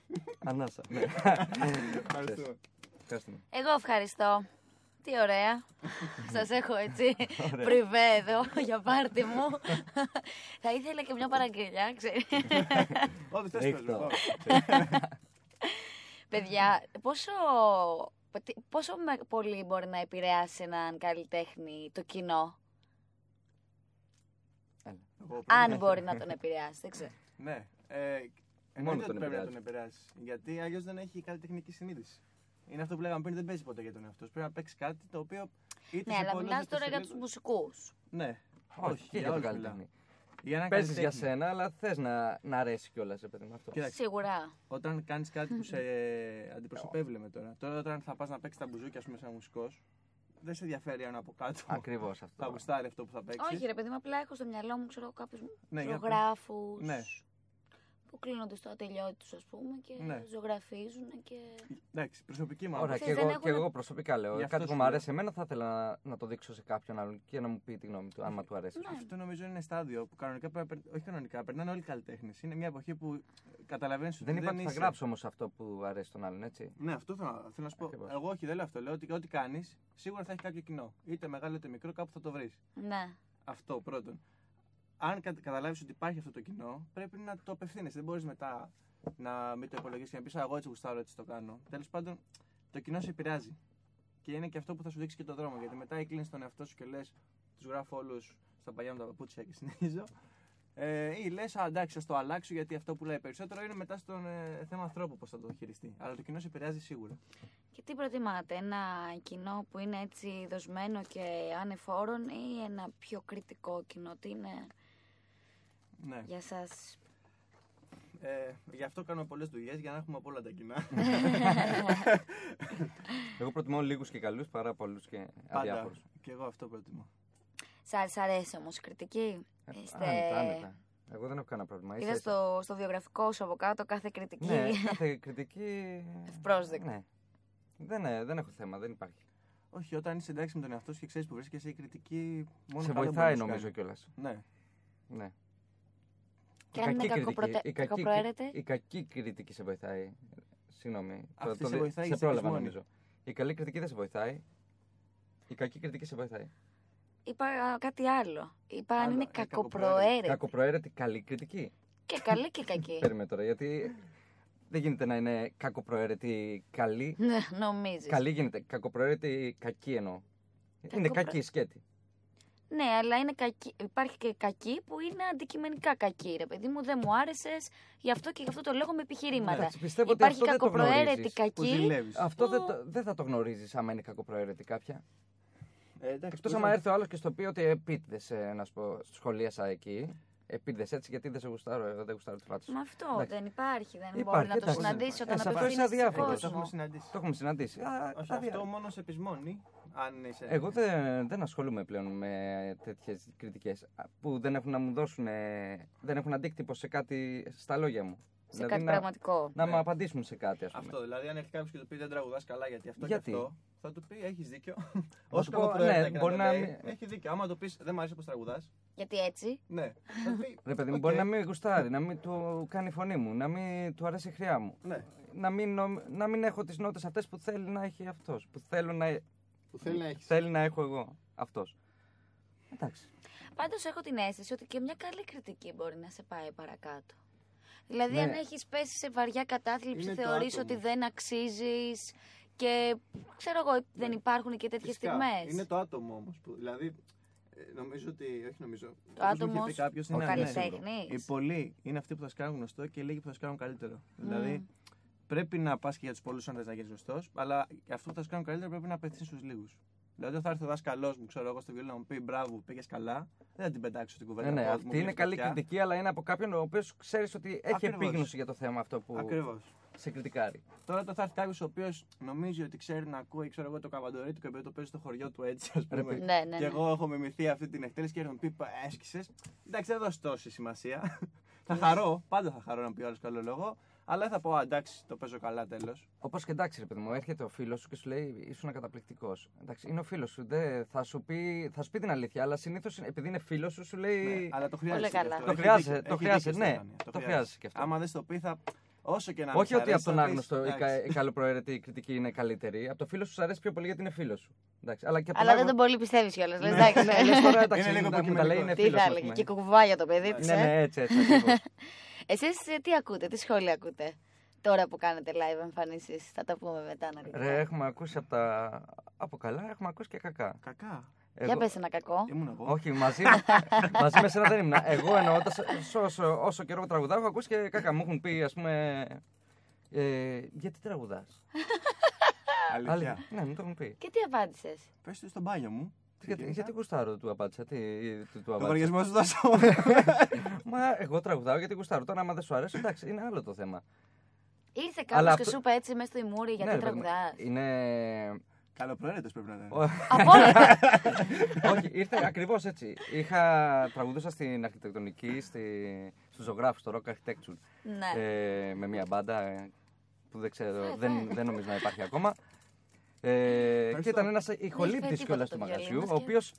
Ανάσα. Ναι. Ευχαριστούμε. Ευχαριστούμε. Εγώ ευχαριστώ. Τι ωραία. Σας έχω έτσι πριβέ εδώ για πάρτι μου. Θα ήθελα και μια παραγγελιά, ξέρεις. Ό,τι θες πες, Ρίχτω. Παιδιά, πόσο πολύ μπορεί να επηρεάσει έναν καλλιτέχνη το κοινό, αν μπορεί να τον επηρεάσει, δεν ξέρω. Ναι. Μόνο Εννοείται τον ότι πρέπει να επηρεάζει. τον επηρεάσει. Γιατί αλλιώ δεν έχει καλλιτεχνική συνείδηση. Είναι αυτό που λέγαμε πριν, δεν παίζει ποτέ για τον εαυτό σου. Πρέπει να παίξει κάτι το οποίο. Είτε Ναι, σε αλλά πολλούς, μιλάς είτε τώρα σε για λίγους. τους μουσικούς. Ναι. Όχι, και για τον όλους καλλιτέχνη. μιλάω. Για έναν Παίζεις για καλλιτέχνη. σένα, αλλά θες να αρέσει κιόλας, παιδί με αυτό. Κοίταξε. Σίγουρα. Όταν κάνει κάτι που σε αντιπροσωπεύει, λέμε τώρα. Τώρα, όταν θα πα να παίξει τα μπουζούκια, α πούμε, σαν μουσικό, δεν σε ενδιαφέρει αν από κάτω Ακριβώς θα αυτό. γουστάρει αυτό που θα παίξει. Όχι ρε παιδί μου, απλά έχω στο μυαλό μου, ξέρω, κάποιους Ναι, για πες. ζωγράφους Ναι. που κλείνονται στο ατελειό τους, ας πούμε, και Ναι. ζωγραφίζουν και... Εντάξει, προσωπική μου Ωραία, άποψη. και δεν εγώ, έχουν- και εγώ προσωπικά λέω. Γι' αυτό Κάτι που σου μου λέω. αρέσει εμένα θα ήθελα να το δείξω σε κάποιον άλλον και να μου πει τη γνώμη του, άμα του αρέσει. Ναι. Αυτό νομίζω είναι στάδιο που κανονικά όχι κανονικά, περνάνε όλοι οι καλλιτέχνε. Είναι μια εποχή που καταλαβαίνει ότι Δεν είπα ότι θα είσαι. γράψω όμως αυτό που αρέσει τον άλλον, έτσι. Ναι, αυτό θέλω να σου πω. Ακριβώς. Εγώ όχι, δεν λέω αυτό. Λέω ότι ό,τι κάνει σίγουρα θα έχει κάποιο κοινό. Είτε μεγάλο είτε μικρό, κάπου θα το βρει. Ναι. Αυτό πρώτον. Αν καταλάβει ότι υπάρχει αυτό το κοινό, πρέπει να το απευθύνεσαι. Δεν μπορεί μετά να μην το υπολογίσει και να πει: εγώ έτσι γουστάρω, έτσι το κάνω. Τέλος πάντων, το κοινό σε επηρεάζει. Και είναι και αυτό που θα σου δείξει και το δρόμο. Γιατί μετά κλείνει τον εαυτό σου και λε: του γράφω όλου στα παλιά μου τα παπούτσια και συνεχίζω. Ή λε: εντάξει, α το αλλάξω γιατί αυτό που λέει περισσότερο είναι μετά στον θέμα ανθρώπου πώ θα το χειριστεί. Αλλά το κοινό σε επηρεάζει σίγουρα. Και τι προτιμάτε, ένα κοινό που είναι έτσι δοσμένο και ανεφόρον ή ένα πιο κριτικό κοινό, τι είναι Ναι. για σας? Γι' αυτό κάνουμε πολλές δουλειές για να έχουμε από όλα τα κοινά. Εγώ προτιμώ λίγους και καλούς παρά πολλούς και Πάντα. αδιάφορους. Και εγώ αυτό προτιμώ. Σας αρέσει όμως η κριτική? Άνετα. Εγώ δεν έχω κανένα πρόβλημα. Είδα στο βιογραφικό σου από κάτω κάθε κριτική Ναι, κάθε κριτική. ευπρόσδεκτη. Ναι. Δεν έχω θέμα, δεν υπάρχει. Όχι, όταν είσαι εντάξει με τον εαυτό σου και ξέρει που βρίσκεσαι, η κριτική μόνο Σε καλό βοηθάει μπορεί να σου νομίζω κάνει. κιόλας. Ναι. Ναι. Και αν είναι κακοπροαίρετη. Η κακή κριτική σε βοηθάει. Συγγνώμη. Αυτή σε βοηθάει σε γιατί πρόλαβα είσαι μόνη. νομίζω. Η καλή κριτική δεν σε βοηθάει. Η κακή κριτική σε βοηθάει. Είπα κάτι άλλο. Είπα αν Άλλο, είναι κακοπροαίρετη. κακοπροαίρετη. Κακοπροαίρετη καλή κριτική. Και καλή και κακή. Περίμενε τώρα, γιατί δεν γίνεται να είναι κακοπροαίρετη καλή. Ναι, νομίζεις. Καλή γίνεται. Κακοπροαίρετη κακή εννοώ. Είναι κακή σκέτη. Ναι, αλλά είναι κακή. Υπάρχει και κακή που είναι αντικειμενικά κακή. Ρε παιδί μου, δεν μου άρεσες, γι' αυτό και γι' αυτό το λόγο με επιχειρήματα. Εντάξει, πιστεύω ότι Υπάρχει αυτό δεν το κακοπροαίρετη γνωρίζεις. Που κακή. ζηλεύεις. Αυτό Που- δεν θα το γνωρίζεις άμα είναι κακοπροαίρετη κάποια. Εντάξει, Εκτός πώς άμα να- έρθει ο άλλος και στο πει ότι επίτηδε, να σου πω, σχολίασα εκεί. Επίτηδε έτσι γιατί δεν σε γουστάρω, δεν γουστάρω τη φάτσα σου. Μα αυτό Εντάξει. δεν υπάρχει. Δεν Υπάρχει, μπορεί να το εντάξει. συναντήσει όταν σε αυτό απευθύνεσαι είσαι σε αδιάφορος. Το κόσμο. έχουμε συναντήσει. Το έχουμε συναντήσει. Όχι, αυτό μόνο σε πεισμώνει. Αν είσαι. Εγώ δεν ασχολούμαι πλέον με τέτοιες κριτικές που δεν έχουν να μου δώσουν, δεν έχουν αντίκτυπο σε κάτι στα λόγια μου. Σε κάτι να, πραγματικό. να Ναι. μου απαντήσουν σε κάτι, ας πούμε. Αυτό δηλαδή, αν έρθει κάποιο και του πει δεν τραγουδά καλά γιατί αυτό Γιατί? και αυτό, θα του πει έχει δίκιο. σου Όσο πω, κακοπροαίρετα ναι, και μπορεί να να το λέει, μην- έχει δίκιο. Άμα το πει δεν μου αρέσει πώ τραγουδά, Γιατί έτσι. ναι. Θα του πει, Ρε παιδί μου, «Οκ». μπορεί να μην γουστάρει, να μην του κάνει η φωνή μου, να μην του αρέσει η χρειά μου. Ναι. Να μην έχω τις νότες αυτές που θέλει να έχει αυτός. Που Που θέλει να έχει. θέλει να έχω εγώ αυτός. Εντάξει. Πάντως έχω την αίσθηση ότι και μια καλή κριτική μπορεί να σε πάει παρακάτω. Δηλαδή, Ναι. αν έχεις πέσει σε βαριά κατάθλιψη, Είναι το θεωρείς άτομο. ότι δεν αξίζεις και ξέρω εγώ, δεν υπάρχουν και τέτοιες Φυσικά. στιγμές. Είναι το άτομο όμω. Δηλαδή, νομίζω ότι. Όχι νομίζω. Το άτομο ως κάποιος ο είναι καλλιτέχνης. Οι πολλοί είναι αυτοί που θα σε κάνουν γνωστό και οι λίγοι που θα σε κάνουν καλύτερο. Δηλαδή, πρέπει να πα και για του πολλού αν θε να γίνει γνωστό, αλλά αυτό που θα σε κάνουν καλύτερο πρέπει να απευθύνει στου λίγου. Δηλαδή, όταν θα έρθει ο δάσκαλό μου, ξέρω εγώ, στο βιβλίο να μου πει μπράβο, πήγε καλά, δεν θα την πετάξω την κουβέντα. Ναι, από αυτή είναι καλή κριτική, αλλά είναι από κάποιον ο οποίος ξέρεις ότι έχει Ακριβώς. επίγνωση για το θέμα αυτό που Ακριβώ. σε κριτικάρει. Τώρα όταν θα έρθει κάποιο ο οποίο νομίζει ότι ξέρει να ακούει, ξέρω εγώ, το καβαντορίτικο επειδή το παίζει στο χωριό του έτσι, α πούμε. Πρέπει. Ναι, ναι, Και ναι. εγώ έχω μιμηθεί αυτή την εκτέλεση και έρχομαι πει έσκησε. Εντάξει, δεν δώσει τόση σημασία. Θα χαρώ, πάντα θα χαρώ να πει ο άλλο καλό λόγο, αλλά δεν θα πω εντάξει, το παίζω καλά τέλο. Όπως και εντάξει, ρε παιδί μου, έρχεται ο φίλος σου και σου λέει ήσουν καταπληκτικός. Εντάξει, είναι ο φίλος σου, θα σου πει την αλήθεια, αλλά συνήθως επειδή είναι φίλος σου λέει. Ναι, αλλά το χρειάζεσαι. Πολύ καλά. και αυτό. Το Έχει χρειάζεσαι, δίκιο, το έχει χρειάζεσαι, δίκιο, ναι, Στέφανη, το χρειάζεσαι και αυτό. Άμα δεν στο πει, θα. Όσο και να Όχι μην ότι από τον αρέσει, άγνωστο εντάξει. η καλοπροαίρετη κριτική είναι καλύτερη. Από το φίλο σου σου αρέσει πιο πολύ γιατί είναι φίλο σου. Εντάξει, αλλά και από Αλλά τον δεν τον άγνωστο. πολύ πιστεύει κιόλα. Ναι. Εντάξει. Ναι, λες τώρα εντάξει, Είναι λίγο μου τα υποκειμενικό. λέει είναι Τι φίλος, θα ας έλεγε, πούμε. και κουκουβάγια το παιδί τη. Ναι, ναι, έτσι ακριβώς. Εσείς τι ακούτε, τι σχόλια ακούτε τώρα που κάνετε live εμφανίσεις, θα τα πούμε μετά αναλυτικά. Ρε, έχουμε ακούσει από καλά, έχουμε ακούσει και κακά. Κακά. Για πες ένα κακό. Ήμουν εγώ. Όχι, μαζί με σένα δεν ήμουν. Εγώ εννοώντας όσο καιρό τραγουδάω, έχω ακούσει και κακά. Μου έχουν πει, ας πούμε, γιατί τραγουδάς. Αλήθεια. Ναι, μου το έχουν πει. Και τι απάντησες? Πες του στον μπάνιο μου. Γιατί γουστάρω, του απάντησα. Του απάντησα. Λογαριασμό σου δώσω. Μα εγώ τραγουδάω γιατί γουστάρω. Τώρα, άμα δεν σου αρέσει, εντάξει, είναι άλλο το θέμα. Ήρθε Αλλά κάποιος και αυτό- σου είπε έτσι μέσα στο ημούρι γιατί Ναι, ρε, τραγουδάς. Είναι. Καλοπροαίρετος πρέπει να είναι. Απόλυτα. Όχι, ήρθε ακριβώς έτσι. Τραγουδούσα στην αρχιτεκτονική, στους ζωγράφους, στο Rock Architecture. Ναι. Με μια μπάντα που δεν ξέρω, δεν νομίζω να υπάρχει ακόμα. Και Ευχαριστώ. ήταν ένας φέρει ηχολήπτης τίποτα κιόλας το του βιολί μαγαζιού, μας ο και- οποίος.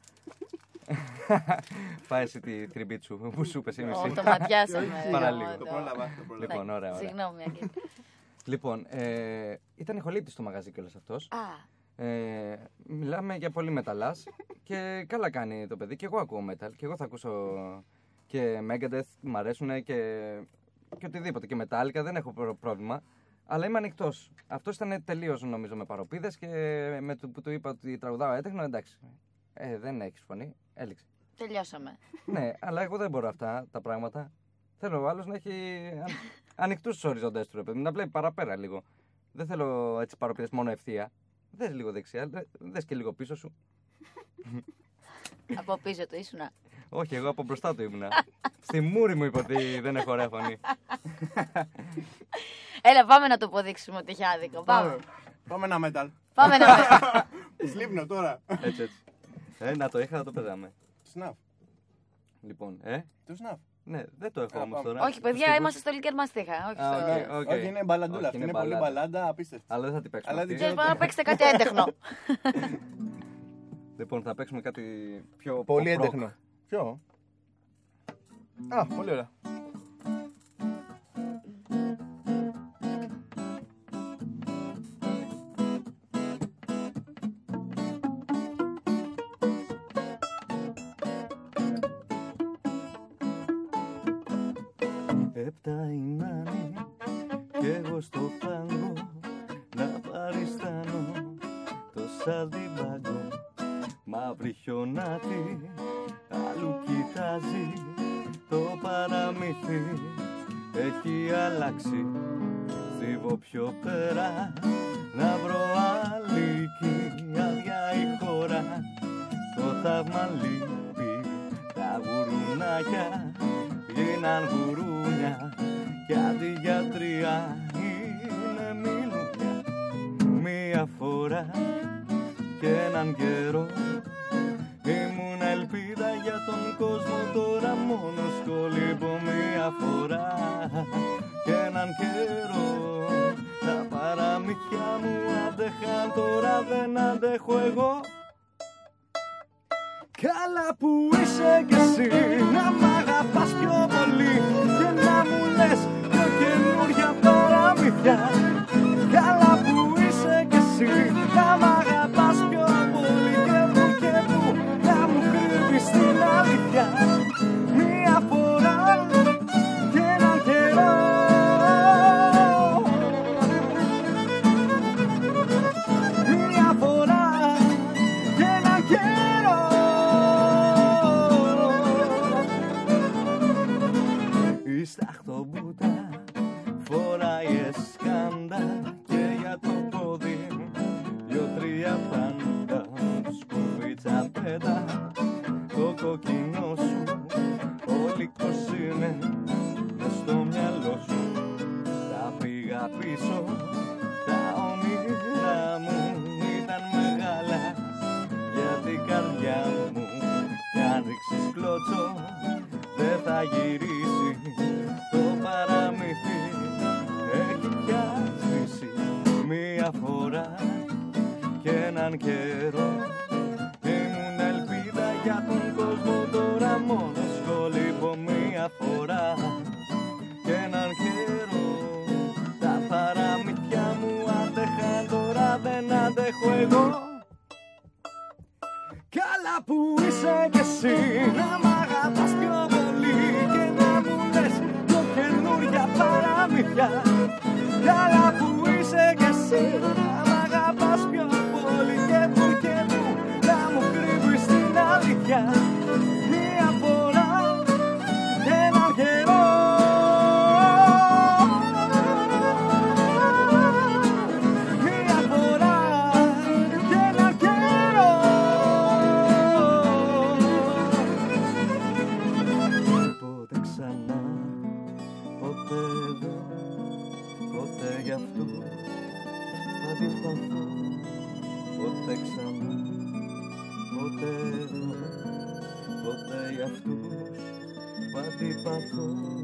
Πάει εσύ τη τριμπίτ σου, που σου είπες η Ω, μισή. το ματιάσαμε. Παραλίγο. Το πρόλαβα. Λοιπόν, ωραία, ωραία. Συγγνώμη, Άγγελ. Λοιπόν, ήταν ηχολήπτης στο μαγαζί κιόλας αυτός. Α, Μιλάμε για πολύ μεταλλάς και καλά κάνει το παιδί. Και εγώ ακούω metal και εγώ θα ακούσω και Megadeth, μου αρέσουν και οτιδήποτε. Και Metallica, δεν έχω πρόβλημα. Αλλά είμαι ανοιχτός. Αυτός ήταν τελείως νομίζω με παροπίδες και με το που του είπα ότι τραγουδάω έτεχνο, εντάξει. Δεν έχεις φωνή, έληξε. τελειώσαμε. Ναι, αλλά εγώ δεν μπορώ αυτά τα πράγματα. Θέλω ο άλλος να έχει ανοιχτούς τους οριζοντές του, ρε παιδί, να βλέπει παραπέρα λίγο. Δεν θέλω έτσι παροπίδες μόνο ευθεία. Δες λίγο δεξιά, δες και λίγο πίσω σου. Από πίσω του ήσουνα. Όχι, εγώ από μπροστά του ήμουνα. Στη μούρη μου είπε ότι δεν έχω ωραία φωνή. Έλα, πάμε να το αποδείξουμε ότι έχει άδικο. Πάμε. Πάμε ένα metal. Πάμε να Σλίπνο τώρα. Έτσι, έτσι. Να το είχα, θα το παίζαμε. Σναφ. Λοιπόν, Το σναφ. ναι, δεν το έχω όμως πάμε. τώρα. Όχι, παιδιά, είμαστε στο Λίκερ Μαστίχα. Όχι Α, στο. οκ. Όχι, είναι μπαλαντούλα. Όχι, Αυτή είναι είναι πολύ μπαλάντα. μπαλάντα, απίστευτη. Αλλά δεν θα την παίξουμε Αλλά αυτή. δεν Και πάμε να παίξετε κάτι έντεχνο. Λοιπόν, θα παίξουμε κάτι πιο Πολύ pop rock. έντεχνο. Ποιο? Α, πολύ ωραία. Επτά η νάνη κι εγώ στο πάγκο να παριστάνω το σαλτιμπάγκο. Μαύρη χιονάτη αλλού κοιτάζει το παραμύθι έχει αλλάξει. Στρίβω πιο πέρα να βρω άλλη άδεια η χώρα. Το θαύμα λείπει, τα γουρουνάκια γίναν γουρούνια κι αντί για τρία είναι μιλούνια. Μία φορά και έναν καιρό ήμουν ελπίδα για τον κόσμο, τώρα μόνος κολύμπω. Μία φορά και έναν καιρό τα παραμύθια μου άντεχαν, τώρα δεν αντέχω εγώ. Καλά που είσαι κι εσύ να μ' αγαπάς πιο πολύ και να μου λες πιο καινούρια παραμύθια. Καλά που είσαι κι εσύ να μ' αγαπάς πιο πολύ και που να μου κρύβεις την αλήθεια. Μία φορά και έναν καιρό. Μία φορά και έναν καιρό. Η σταχτοπούτα φοράει εσκάντα και για το πόδι δυο-τρία πάντα. Σκουφίτσα πέτα το κοκκινό σου, ο λύκος είναι μες στο μυαλό σου. Τα πήγα πίσω, τα όνειρά μου ήταν μεγάλα για την καρδιά μου κι αν ρίξεις κλώτσο δεν θα γυρίσει. Το παραμύθι έχει πια σβήσει. Μία φορά και έναν καιρό ήμουν ελπίδα για τον κόσμο, τώρα μόνος κολύμπω. Μία φορά και έναν καιρό έχω εγώ. Καλά που είσαι κι εσύ, να μ' αγαπάς πιο πολύ και να μου λες πιο καινούρια παραμύθια. Καλά που είσαι κι εσύ, να μ' αγαπάς πιο πολύ και μου να μου κρύβεις την αλήθεια. Μια φορά και έναν καιρό. Μια φορά και έναν καιρό. Ποτέ ξανά, ποτέ εδώ, ποτέ γι' αυτό θα αντισπαθώ. Ποτέ ξανά, ποτέ εδώ, ποτέ γι' αυτούς θα αντιπαθώ.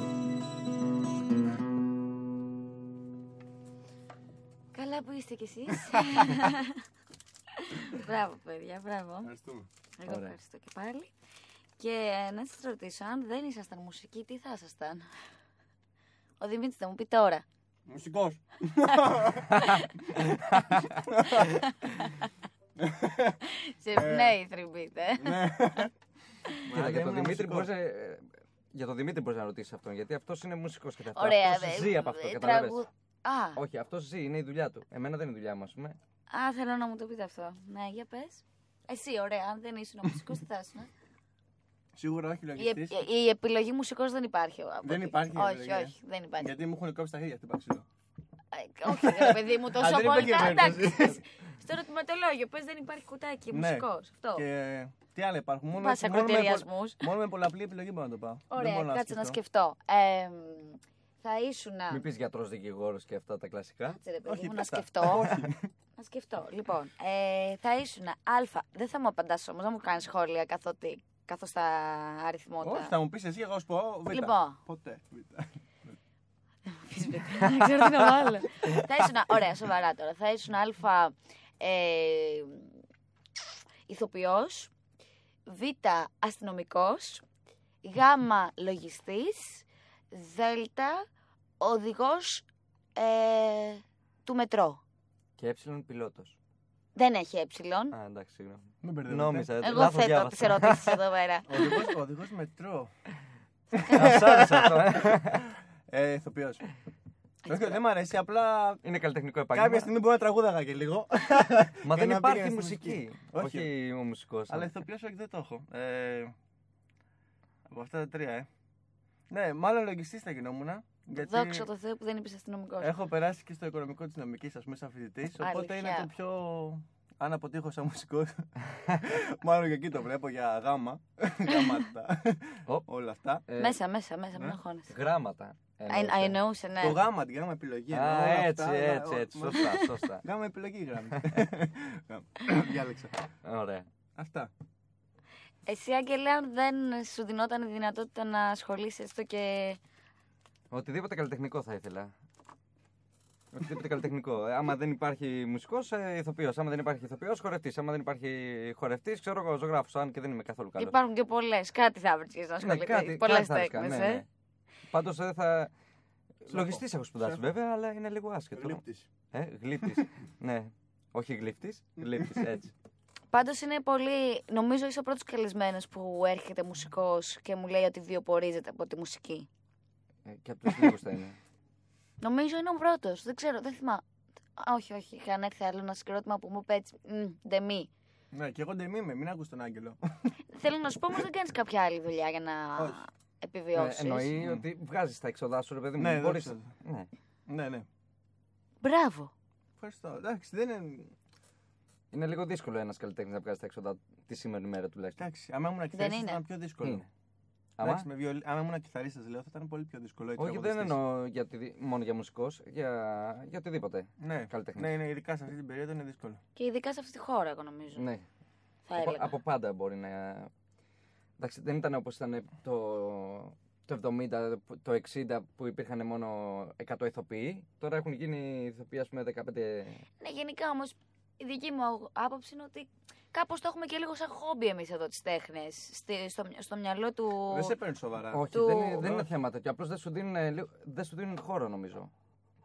Καλά που είστε κι εσείς. Μπράβο, παιδιά, μπράβο. Ευχαριστούμε. Εγώ ευχαριστώ και πάλι. Και να σας ρωτήσω, αν δεν ήσασταν μουσικοί, τι θα ήσασταν? Ο Δημήτρης θα μου πει τώρα. Μουσικός. Σε πνέει θρυμπείτε. Κοίτα, για τον Δημήτρη μπορείς να ρωτήσεις αυτόν, γιατί αυτός είναι μουσικός και αυτό. Ωραία, αυτός ζει από αυτό, καταλαβαίνεις. Α, Όχι, αυτός ζει, είναι η δουλειά του. Εμένα δεν είναι η δουλειά μου, ας πούμε. α, θέλω να μου το πείτε αυτό. Ναι, για πες. Εσύ, ωραία, αν δεν ήσουν μουσικός, τι θα ήσουν? Σίγουρα όχι λογιστής. Η επιλογή μουσικός δεν υπάρχει. Δεν υπάρχει Όχι, επιλογή. όχι, δεν υπάρχει. Γιατί μου έχουν κόψει τα χέρια, χτύπα ξύλο. Όχι, ρε παιδί μου, τόσο δεν πολύ. υπάρχει Εντάξει. περίπτωση. Στο ερωτηματολόγιο, πες δεν υπάρχει κουτάκι Ναι. μουσικός. Αυτό. Και τι άλλα υπάρχουν. Πας σε ακροτηριασμούς. Μόνο με πολλαπλή επιλογή μπορώ να το πάω. Δεν Ωραία, μπορώ κάτσε να σκεφτώ. σκεφτώ. Θα ήσουν. Μην πεις γιατρός, δικηγόρος και αυτά τα κλασικά. Κάτσε ρε παιδί Όχι, μου, να πες τα. σκεφτώ. Να σκεφτώ. Λοιπόν, θα ήσουν α. Δεν θα μου απαντάς όμως, δεν μου κάνεις σχόλια καθώς τα αριθμότα. Όχι, θα μου πεις εσύ, εγώ σου πω Β. Λοιπόν. Ποτέ. Β. Δεν ξέρω τι να βάλω. Θα ήσουν, ωραία, σοβαρά τώρα. Θα ήσουν α. Ηθοποιός, β. αστυνομικός, γ. λογιστής, δ. οδηγός του μετρό. Και πιλότος. Δεν έχει Α, εντάξει, συγγνώμη. Μην μπερδεύετε. Νόμιζα, Εγώ λάθος θέτω διάβασα. τις ερωτήσεις εδώ πέρα. Οδηγός μετρό. Σ' άρεσε αυτό, Ηθοποιός. Όχι, δεν μ' αρέσει, απλά Είναι καλλιτεχνικό επάγγελμα. κάποια στιγμή μπορεί να τραγούδαγα και λίγο. Μα δεν να υπάρχει πήγαινε στη μουσική. Όχι. Όχι ο μουσικός. Αλλά ηθοποιός όχι, δεν το έχω. Από αυτά τα τρία, Ναι, μάλλον λογιστής θα γινόμουν. Γιατί Δόξα τω Θεώ που δεν είπες αστυνομικός. έχω περάσει και στο οικονομικό της νομικής, ας πούμε, σαν φοιτητής. Οπότε είναι Αλήθεια. το πιο. Αν αποτύχω σαν μουσικός, μάλλον και εκεί το βλέπω για γάματα, όλα αυτά. Μέσα, μην αγχώνεσαι. Γράμματα. Εννοούσε, ναι. Το γάμα, την γάμα επιλογή. Α, όλα έτσι, αυτά, έτσι. Σωστά. Γάμα επιλογή γράμμα. Διάλεξα. Ωραία. Αυτά. Εσύ, Άγγελε, αν δεν σου δινόταν η δυνατότητα να ασχολείσαι έστω και. Οτιδήποτε καλλιτεχνικό θα ήθελα. Οτιδήποτε καλλιτεχνικό. Άμα δεν υπάρχει μουσικός, ηθοποιός. Άμα δεν υπάρχει ηθοποιός, χορευτής. Άμα δεν υπάρχει χορευτής, ξέρω εγώ, ζωγράφος. Αν και δεν είμαι καθόλου καλός. Υπάρχουν και πολλές. Κάτι θα βρίσκεις να ασχοληθείς. Πολλές τέχνες, ναι. Πάντως δεν θα. Λογιστής έχω σπουδάσει βέβαια, αλλά είναι λίγο άσχετο. Γλύπτης. Γλύπτης. Ναι. Όχι γλύπτης. Γλύπτης, έτσι. Πάντως είναι πολύ. Νομίζω είσαι ο πρώτος καλεσμένος που έρχεται μουσικός και μου λέει ότι βιοπορίζεται από τη μουσική. Και από τους λίγους θα είναι. Νομίζω είναι ο πρώτος. Δεν ξέρω, δεν θυμάμαι. Όχι. Είχαν έρθει άλλο ένα συγκρότημα που μου είπε έτσι. Ντεμή. Ναι, και εγώ ντεμή είμαι, μην ακούς τον Άγγελο. Θέλω να σου πω όμως δεν κάνεις κάποια άλλη δουλειά για να Όχι. επιβιώσεις. Εννοεί ότι βγάζεις τα έξοδά σου, ρε παιδί μου. Ναι, Μπορείς. δόξα. Ναι. Ναι. Μπράβο. Ευχαριστώ. Εντάξει, δεν είναι. Είναι λίγο δύσκολο ένας καλλιτέχνης να βγάζει τα έξοδα τη σήμερα ημέρα τουλάχιστον. Εντάξει, άμα ήμουν κιθαρίστας είναι. θα ήταν πιο δύσκολο. Είναι. Εντάξει, άμα ήμουν κιθαρίστας, λέω, θα ήταν πολύ πιο δύσκολο. ή Όχι, δεν τραγουδιστής. εννοώ μόνο για μουσικός, για οτιδήποτε. Ναι, καλλιτέχνης. ναι, ειδικά σε αυτή την περίοδο είναι δύσκολο. Και ειδικά σε αυτή τη χώρα, εγώ νομίζω. Ναι. Θα έλεγα. Από πάντα μπορεί να. Εντάξει, δεν ήταν όπως ήταν το 70, το 60 που υπήρχαν μόνο 100 ηθοποιοί. Τώρα έχουν γίνει ηθοποιοί, ας πούμε, 15. Ναι, γενικά όμως η δική μου άποψη είναι ότι κάπως το έχουμε και λίγο σαν χόμπι εμείς εδώ τις τέχνες. Στο μυαλό του. Δεν σε παίρνει σοβαρά. Όχι, του- δεν είναι θέμα τέτοιο. Απλώς δεν σου δίνουν χώρο, νομίζω.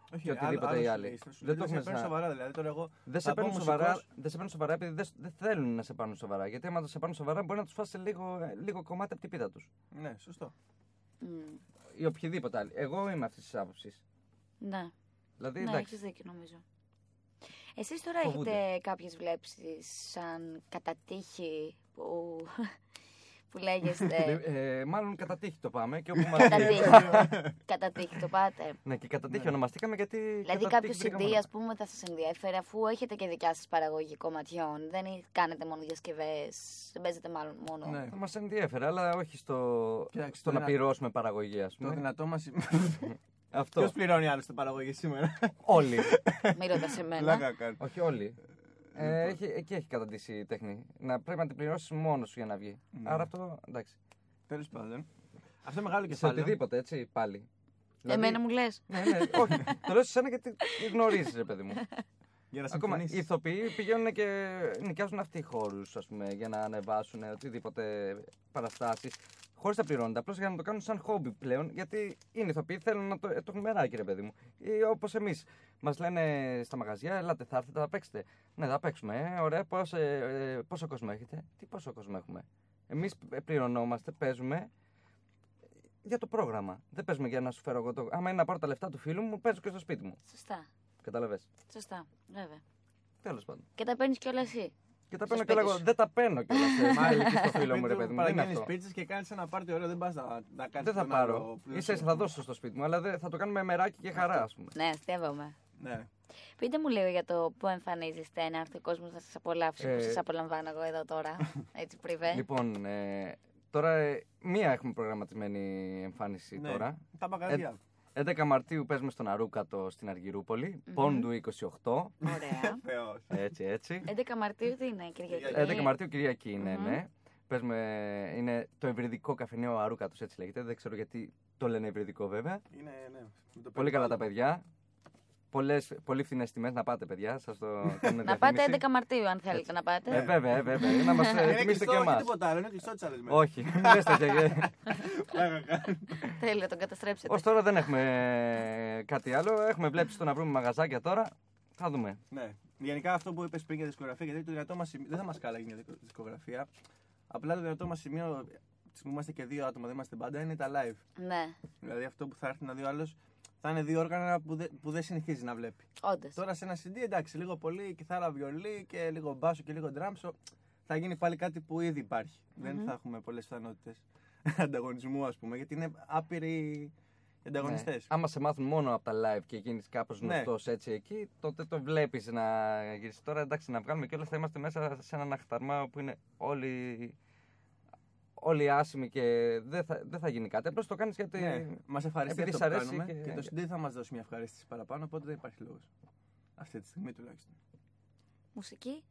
και οτιδήποτε οι άλλοι. Δεν το έχουμε παίρνει σοβαρά, δηλαδή. Τώρα εγώ δεν σε παίρνουν σοβαρά επειδή δεν θέλουν να σε πάρουν σοβαρά. Γιατί άμα σε πάρουν σοβαρά μπορεί να του φάσει λίγο κομμάτι από την πίτα του. Ναι, σωστό. Ή οποιοδήποτε άλλο. Εγώ είμαι αυτή τη άποψη. Ναι. Δηλαδή, ναι, έχεις δίκιο νομίζω. Εσείς τώρα έχετε κάποιες βλέψεις σαν κατά τύχη που λέγεστε... Μάλλον κατά τύχη το πάμε και όπου κατά τύχη το πάτε. Ναι, και κατά τύχη ονομαστήκαμε γιατί... Δηλαδή κάποιο CD ας πούμε θα σας ενδιαφέρει αφού έχετε και δικιά σας παραγωγή κομματιών. Δεν κάνετε μόνο διασκευές, δεν παίζετε μάλλον μόνο. Ναι, θα μας ενδιαφέρει, αλλά όχι στο να πληρώσουμε παραγωγή ας πούμε. Το δυνατό μας... Αυτό. Ποιος πληρώνει άλλο στην παραγωγή σήμερα? Όλοι. Μην ρωτάς εμένα. Όχι όλοι. Εκεί έχει καταντήσει η τέχνη. Πρέπει να την πληρώσεις μόνος σου για να βγει. Ναι. Άρα αυτό εντάξει. Τέλος πάντων. Αυτό μεγάλο κεφάλαιο. Σε οτιδήποτε έτσι πάλι. Εμένα μου λες. Ναι, όχι. Το λέω σε σένα γιατί γνωρίζεις ρε παιδί μου. Ακόμα οι ηθοποιοί πηγαίνουν και νοικιάζουν αυτοί χώρους ας πούμε, για να ανεβάσουν οτιδήποτε παραστάσεις. Χωρίς να πληρώνονται, απλώς για να το κάνουν σαν χόμπι πλέον, γιατί είναι ηθοποιοί, θέλουν να το έχουν μεράκι, ρε παιδί μου. Ή όπως εμείς. Μας λένε στα μαγαζιά, ελάτε, θα έρθετε, θα παίξετε. Ναι, θα παίξουμε. Ωραία, πόσο κόσμο έχετε? Τι πόσο κόσμο έχουμε? Εμείς πληρωνόμαστε, παίζουμε για το πρόγραμμα. Δεν παίζουμε για να σου φέρω εγώ το. Άμα είναι να πάρω τα λεφτά του φίλου μου, παίζω και στο σπίτι μου. Σωστά. Καταλαβες. Σωστά, βέβαια. Τέλος πάντων. Και τα παίρνεις κιόλας εσύ. Και τα παίρνω κιόλας εγώ. Δεν τα παίρνω κιόλας. Μάλιστα στο φίλο μου, ρε παιδί μου. Παραγγέλνεις πίτσες και κάνεις ένα πάρτι ωραίο, δεν πας να κάνεις. Δεν θα πάρω. Ίσα-ίσα θα δώσω στο σπίτι μου, αλλά θα το κάνουμε μεράκι και χαρά, ας πούμε. Ναι, αστείευομαι. Ναι. Πείτε μου λίγο για το πού εμφανίζεστε, να έρθει ο κόσμος να σας απολαύσει, που σας απολαμβάνω εγώ εδώ τώρα, έτσι πριβέ. Λοιπόν, τώρα μία έχουμε προγραμματισμένη εμφάνιση τώρα. Τα μαγαζιά. 11 Μαρτίου παίζουμε στον Αρούκατο στην Αργυρούπολη, Πόντου 28. Ωραία. Έτσι. 11 Μαρτίου τι είναι, Κυριακή? 11 Μαρτίου Κυριακή είναι, ναι. Παίζουμε, είναι το ευρυδικό καφενείο Αρούκατος, έτσι λέγεται. Δεν ξέρω γιατί το λένε ευρυδικό βέβαια. Είναι, ναι. Πολύ καλά τα παιδιά. Πολύ φθηνές τιμές, να πάτε παιδιά, σας το κάνουμε να πάτε 11 Μαρτίου αν θέλετε να πάτε. Βέβαια, να μας τιμήσετε και εμάς. Είναι τίποτα άλλο, είναι κλειστό τις άλλες μέρες. Όχι, δεν στέκε. Τέλεια, τον καταστρέψετε. Ως τώρα δεν έχουμε κάτι άλλο, έχουμε βλέψει το να βρούμε μαγαζάκια τώρα, θα δούμε. Ναι, γενικά αυτό που είπες πριν για δισκογραφία, γιατί το δυνατό μας δεν θα μας κάλαγε για δισκογραφία, απλά το δυνατό μας σημείο, που είμαστε και δύο άτομα, δεν είμαστε μπάντα, είναι τα live. Ναι. Δηλαδή αυτό που θα έρθει να δει ο άλλος, θα είναι δύο όργανα που δεν συνηθίζει να βλέπει. Όντως. Τώρα σε ένα CD, εντάξει, λίγο πολύ κιθάρα, βιολί και λίγο μπάσο και λίγο ντράμσο, θα γίνει πάλι κάτι που ήδη υπάρχει. Δεν θα έχουμε πολλές πιθανότητες ανταγωνισμού, ας πούμε, γιατί είναι άπειροι ανταγωνιστές. Ναι. Άμα σε μάθουν μόνο από τα live και γίνεις κάπως γνωστός έτσι εκεί, τότε το βλέπεις να γυρίσεις. Τώρα εντάξει, να βγάλουμε κιόλας, θα είμαστε μέσα σε έναν αχταρμά που είναι όλοι άσημοι και δεν θα γίνει κάτι. Απλώς το κάνεις γιατί. Ναι, μας ευχαριστεί αυτό που κάνουμε και το CD θα μας δώσει μια ευχαρίστηση παραπάνω, οπότε δεν υπάρχει λόγος. Αυτή τη στιγμή τουλάχιστον. Μουσική.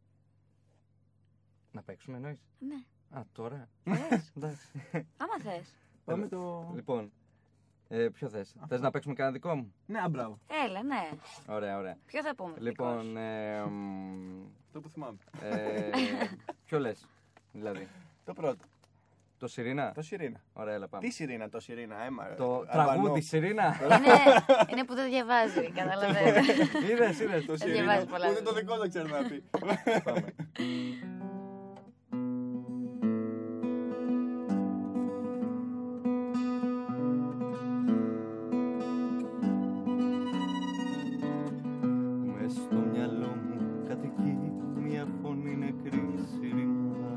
Να παίξουμε εννοείς? Ναι. Α, τώρα. Εντάξει. Άμα θες. Πάμε το. Λοιπόν, ποιο θες? Θες να παίξουμε κανένα δικό μου? Ναι, μπράβο. Έλα, ναι. Ωραία. Ποιο θα πούμε? Λοιπόν, το που θυμάμαι. Ποιο λες, δηλαδή? Το πρώτο. Το Σιρήνα. Το Σιρήνα. Ωραία, έλα πάμε. Τι Σιρήνα, το Σιρήνα, το τραγούδι Σιρήνα. Είναι που δεν διαβάζει, καταλαβαίνετε. Είδες. Το Σιρήνα. Ούτε το δικό δεν ξέρει να πει. Πάμε. Μες στο μυαλό μου κατοικεί μια φωνή νεκρή Σιρήνα.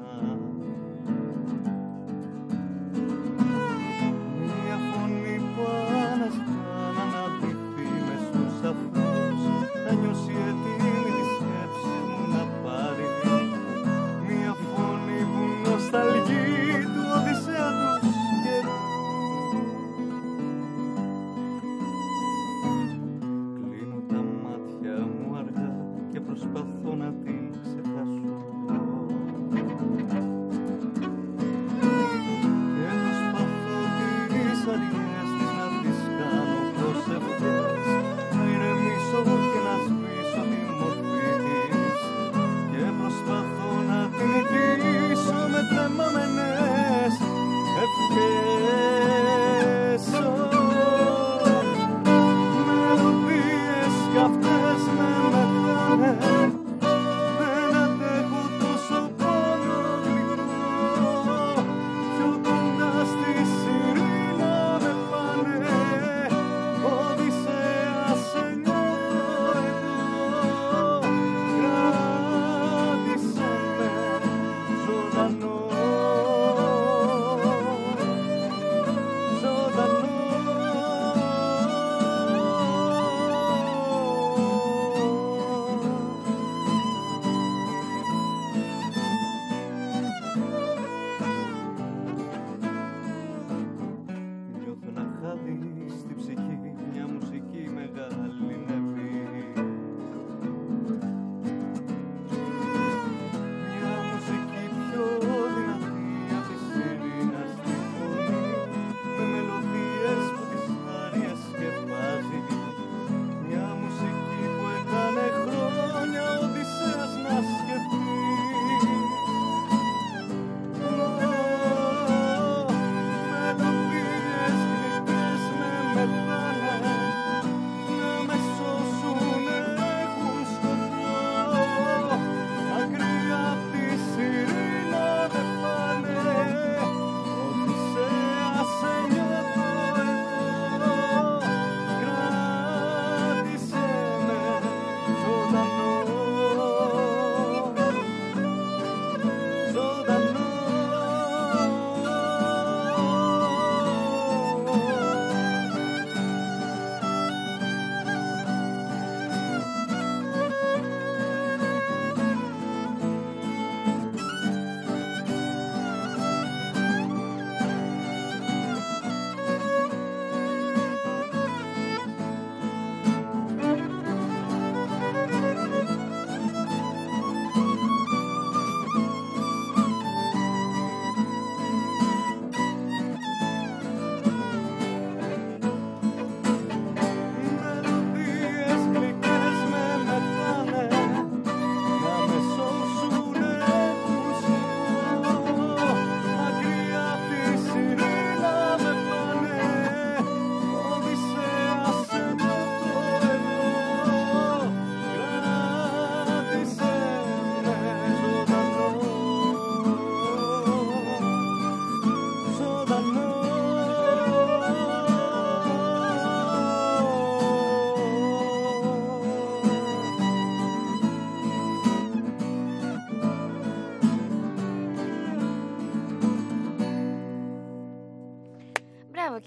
Προσπαθώ να την ξεχάσω και προσπαθώ τις αργίες της να τις κάνω προσευχές, να ηρεμήσω και να σβήσω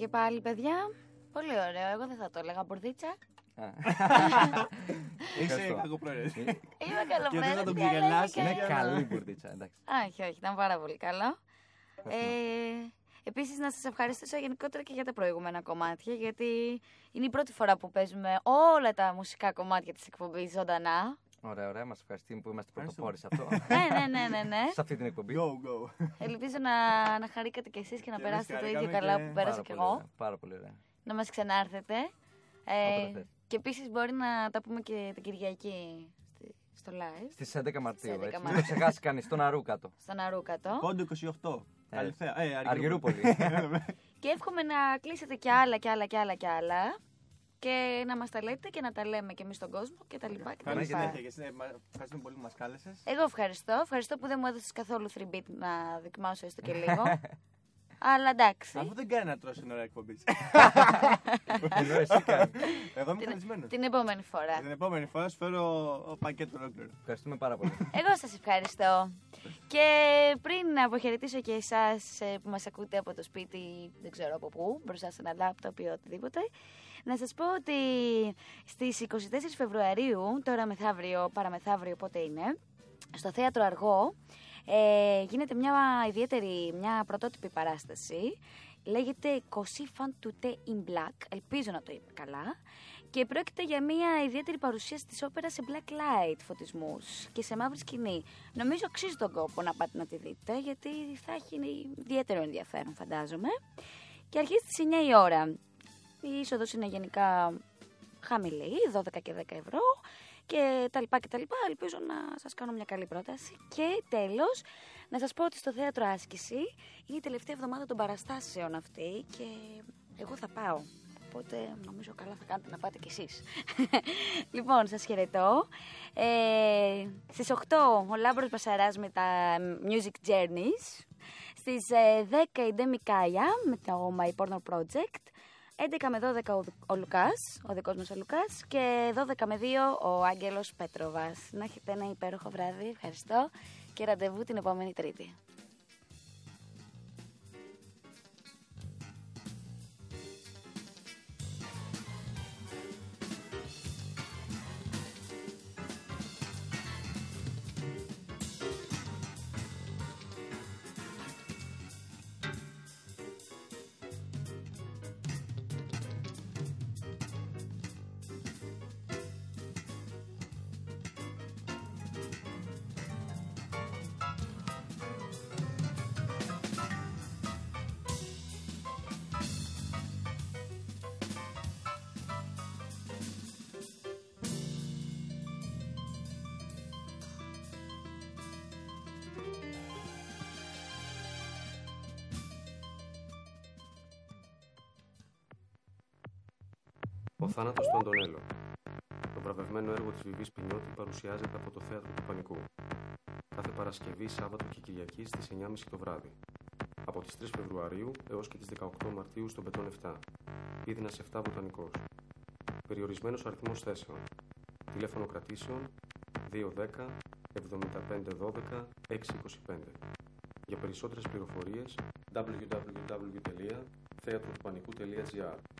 και πάλι, παιδιά. Πολύ ωραίο. Εγώ δεν θα το έλεγα μπουρδίτσα. Είσαι κακοπροαίρετος. Είμαι Και καλοπροαίρετη. δεν θα τον ξεγελάσει. Είναι καλή μπουρδίτσα, εντάξει. Όχι, ήταν πάρα πολύ καλό. Επίσης να σας ευχαριστήσω γενικότερα και για τα προηγούμενα κομμάτια, γιατί είναι η πρώτη φορά που παίζουμε όλα τα μουσικά κομμάτια της εκπομπής ζωντανά. Ωραία, μας ευχαριστούμε που είμαστε πρωτοπόροι σε αυτό. Ναι. Σε αυτή την εκπομπή. Go. Ελπίζω να χαρήκατε κι εσείς και να Και περάσετε το εμείς ίδιο χαρήκαμε καλά και που πέρασα κι εγώ. Πάρα πολύ ωραία. Να μας ξανάρθετε. Όποτε θες. Και επίσης μπορεί να τα πούμε και την Κυριακή στο live. Στις 11 Μαρτίου. Στις 11 έτσι. Μην το ξεχάσει κανείς, στον Αρούκατο. Στον Αρούκατο. Πόντο 28. Καλυθέα. Αργυρούπολη. Και εύχομαι να κλείσετε κι άλλα. Και να μας τα λέτε και να τα λέμε και εμείς στον κόσμο και τα λοιπά. Καλή συνέχεια και εσύ. Ευχαριστούμε πολύ που μας κάλεσες. Εγώ ευχαριστώ. Ευχαριστώ που δεν μου έδωσες καθόλου 3-beat να δοκιμάσω έστω και λίγο. Αλλά εντάξει. Αφού δεν κάνει να τρώσει την ώρα εκπομπή. Ενώ εσύ κάνεις. Εγώ είμαι καλεσμένος. Την επόμενη φορά. Την επόμενη φορά σου φέρω πακέτο ολόκληρο. Ευχαριστούμε πάρα πολύ. Εγώ σας ευχαριστώ. Και πριν να αποχαιρετήσω και εσάς που μας ακούτε από το σπίτι, δεν ξέρω από πού, μπροστά σε ένα λάπτοπ ή οτιδήποτε, να σας πω ότι στις 24 Φεβρουαρίου, τώρα μεθαύριο, παραμεθαύριο πότε είναι, στο Θέατρο Αργό, γίνεται μια πρωτότυπη παράσταση. Λέγεται Così fan tutte in black, ελπίζω να το είπε καλά. Και πρόκειται για μια ιδιαίτερη παρουσίαση της όπερας σε black light φωτισμούς και σε μαύρη σκηνή. Νομίζω αξίζει τον κόπο να πάτε να τη δείτε, γιατί θα έχει ιδιαίτερο ενδιαφέρον φαντάζομαι. Και αρχίζει στις 9 η ώρα. Η είσοδος είναι γενικά χαμηλή, 12 και 10 ευρώ και τα λοιπά. Ελπίζω να σας κάνω μια καλή πρόταση. Και τέλος, να σας πω ότι στο Θέατρο Άσκηση είναι η τελευταία εβδομάδα των παραστάσεων αυτή και εγώ θα πάω. Οπότε νομίζω καλά θα κάνετε να πάτε κι εσείς. Λοιπόν, σας χαιρετώ. Στις 8 ο Λάμπρος Μπασαράς με τα Music Journeys. Στις 10 η Ντέμι Κάια με το My Porno Project. 11 με 12 ο Λουκάς, ο δικός μας ο Λουκάς. Και 12 με 2 ο Άγγελος Πέτροβας. Να έχετε ένα υπέροχο βράδυ. Ευχαριστώ. Και ραντεβού την επόμενη Τρίτη. Ο θάνατος του Αντωνέλο. Το βραβευμένο έργο της Βιβής Πινιώτη παρουσιάζεται από το Θέατρο του Πανικού. Κάθε Παρασκευή, Σάββατο και Κυριακή στις 9.30 το βράδυ. Από τις 3 Φεβρουαρίου έως και τις 18 Μαρτίου στον Πετών 7. Πίδινας 7 Βοτανικός. Περιορισμένος αριθμός θέσεων. Τηλέφωνο κρατήσεων 210 7512 625. Για περισσότερες πληροφορίες www.theatrotupanicou.gr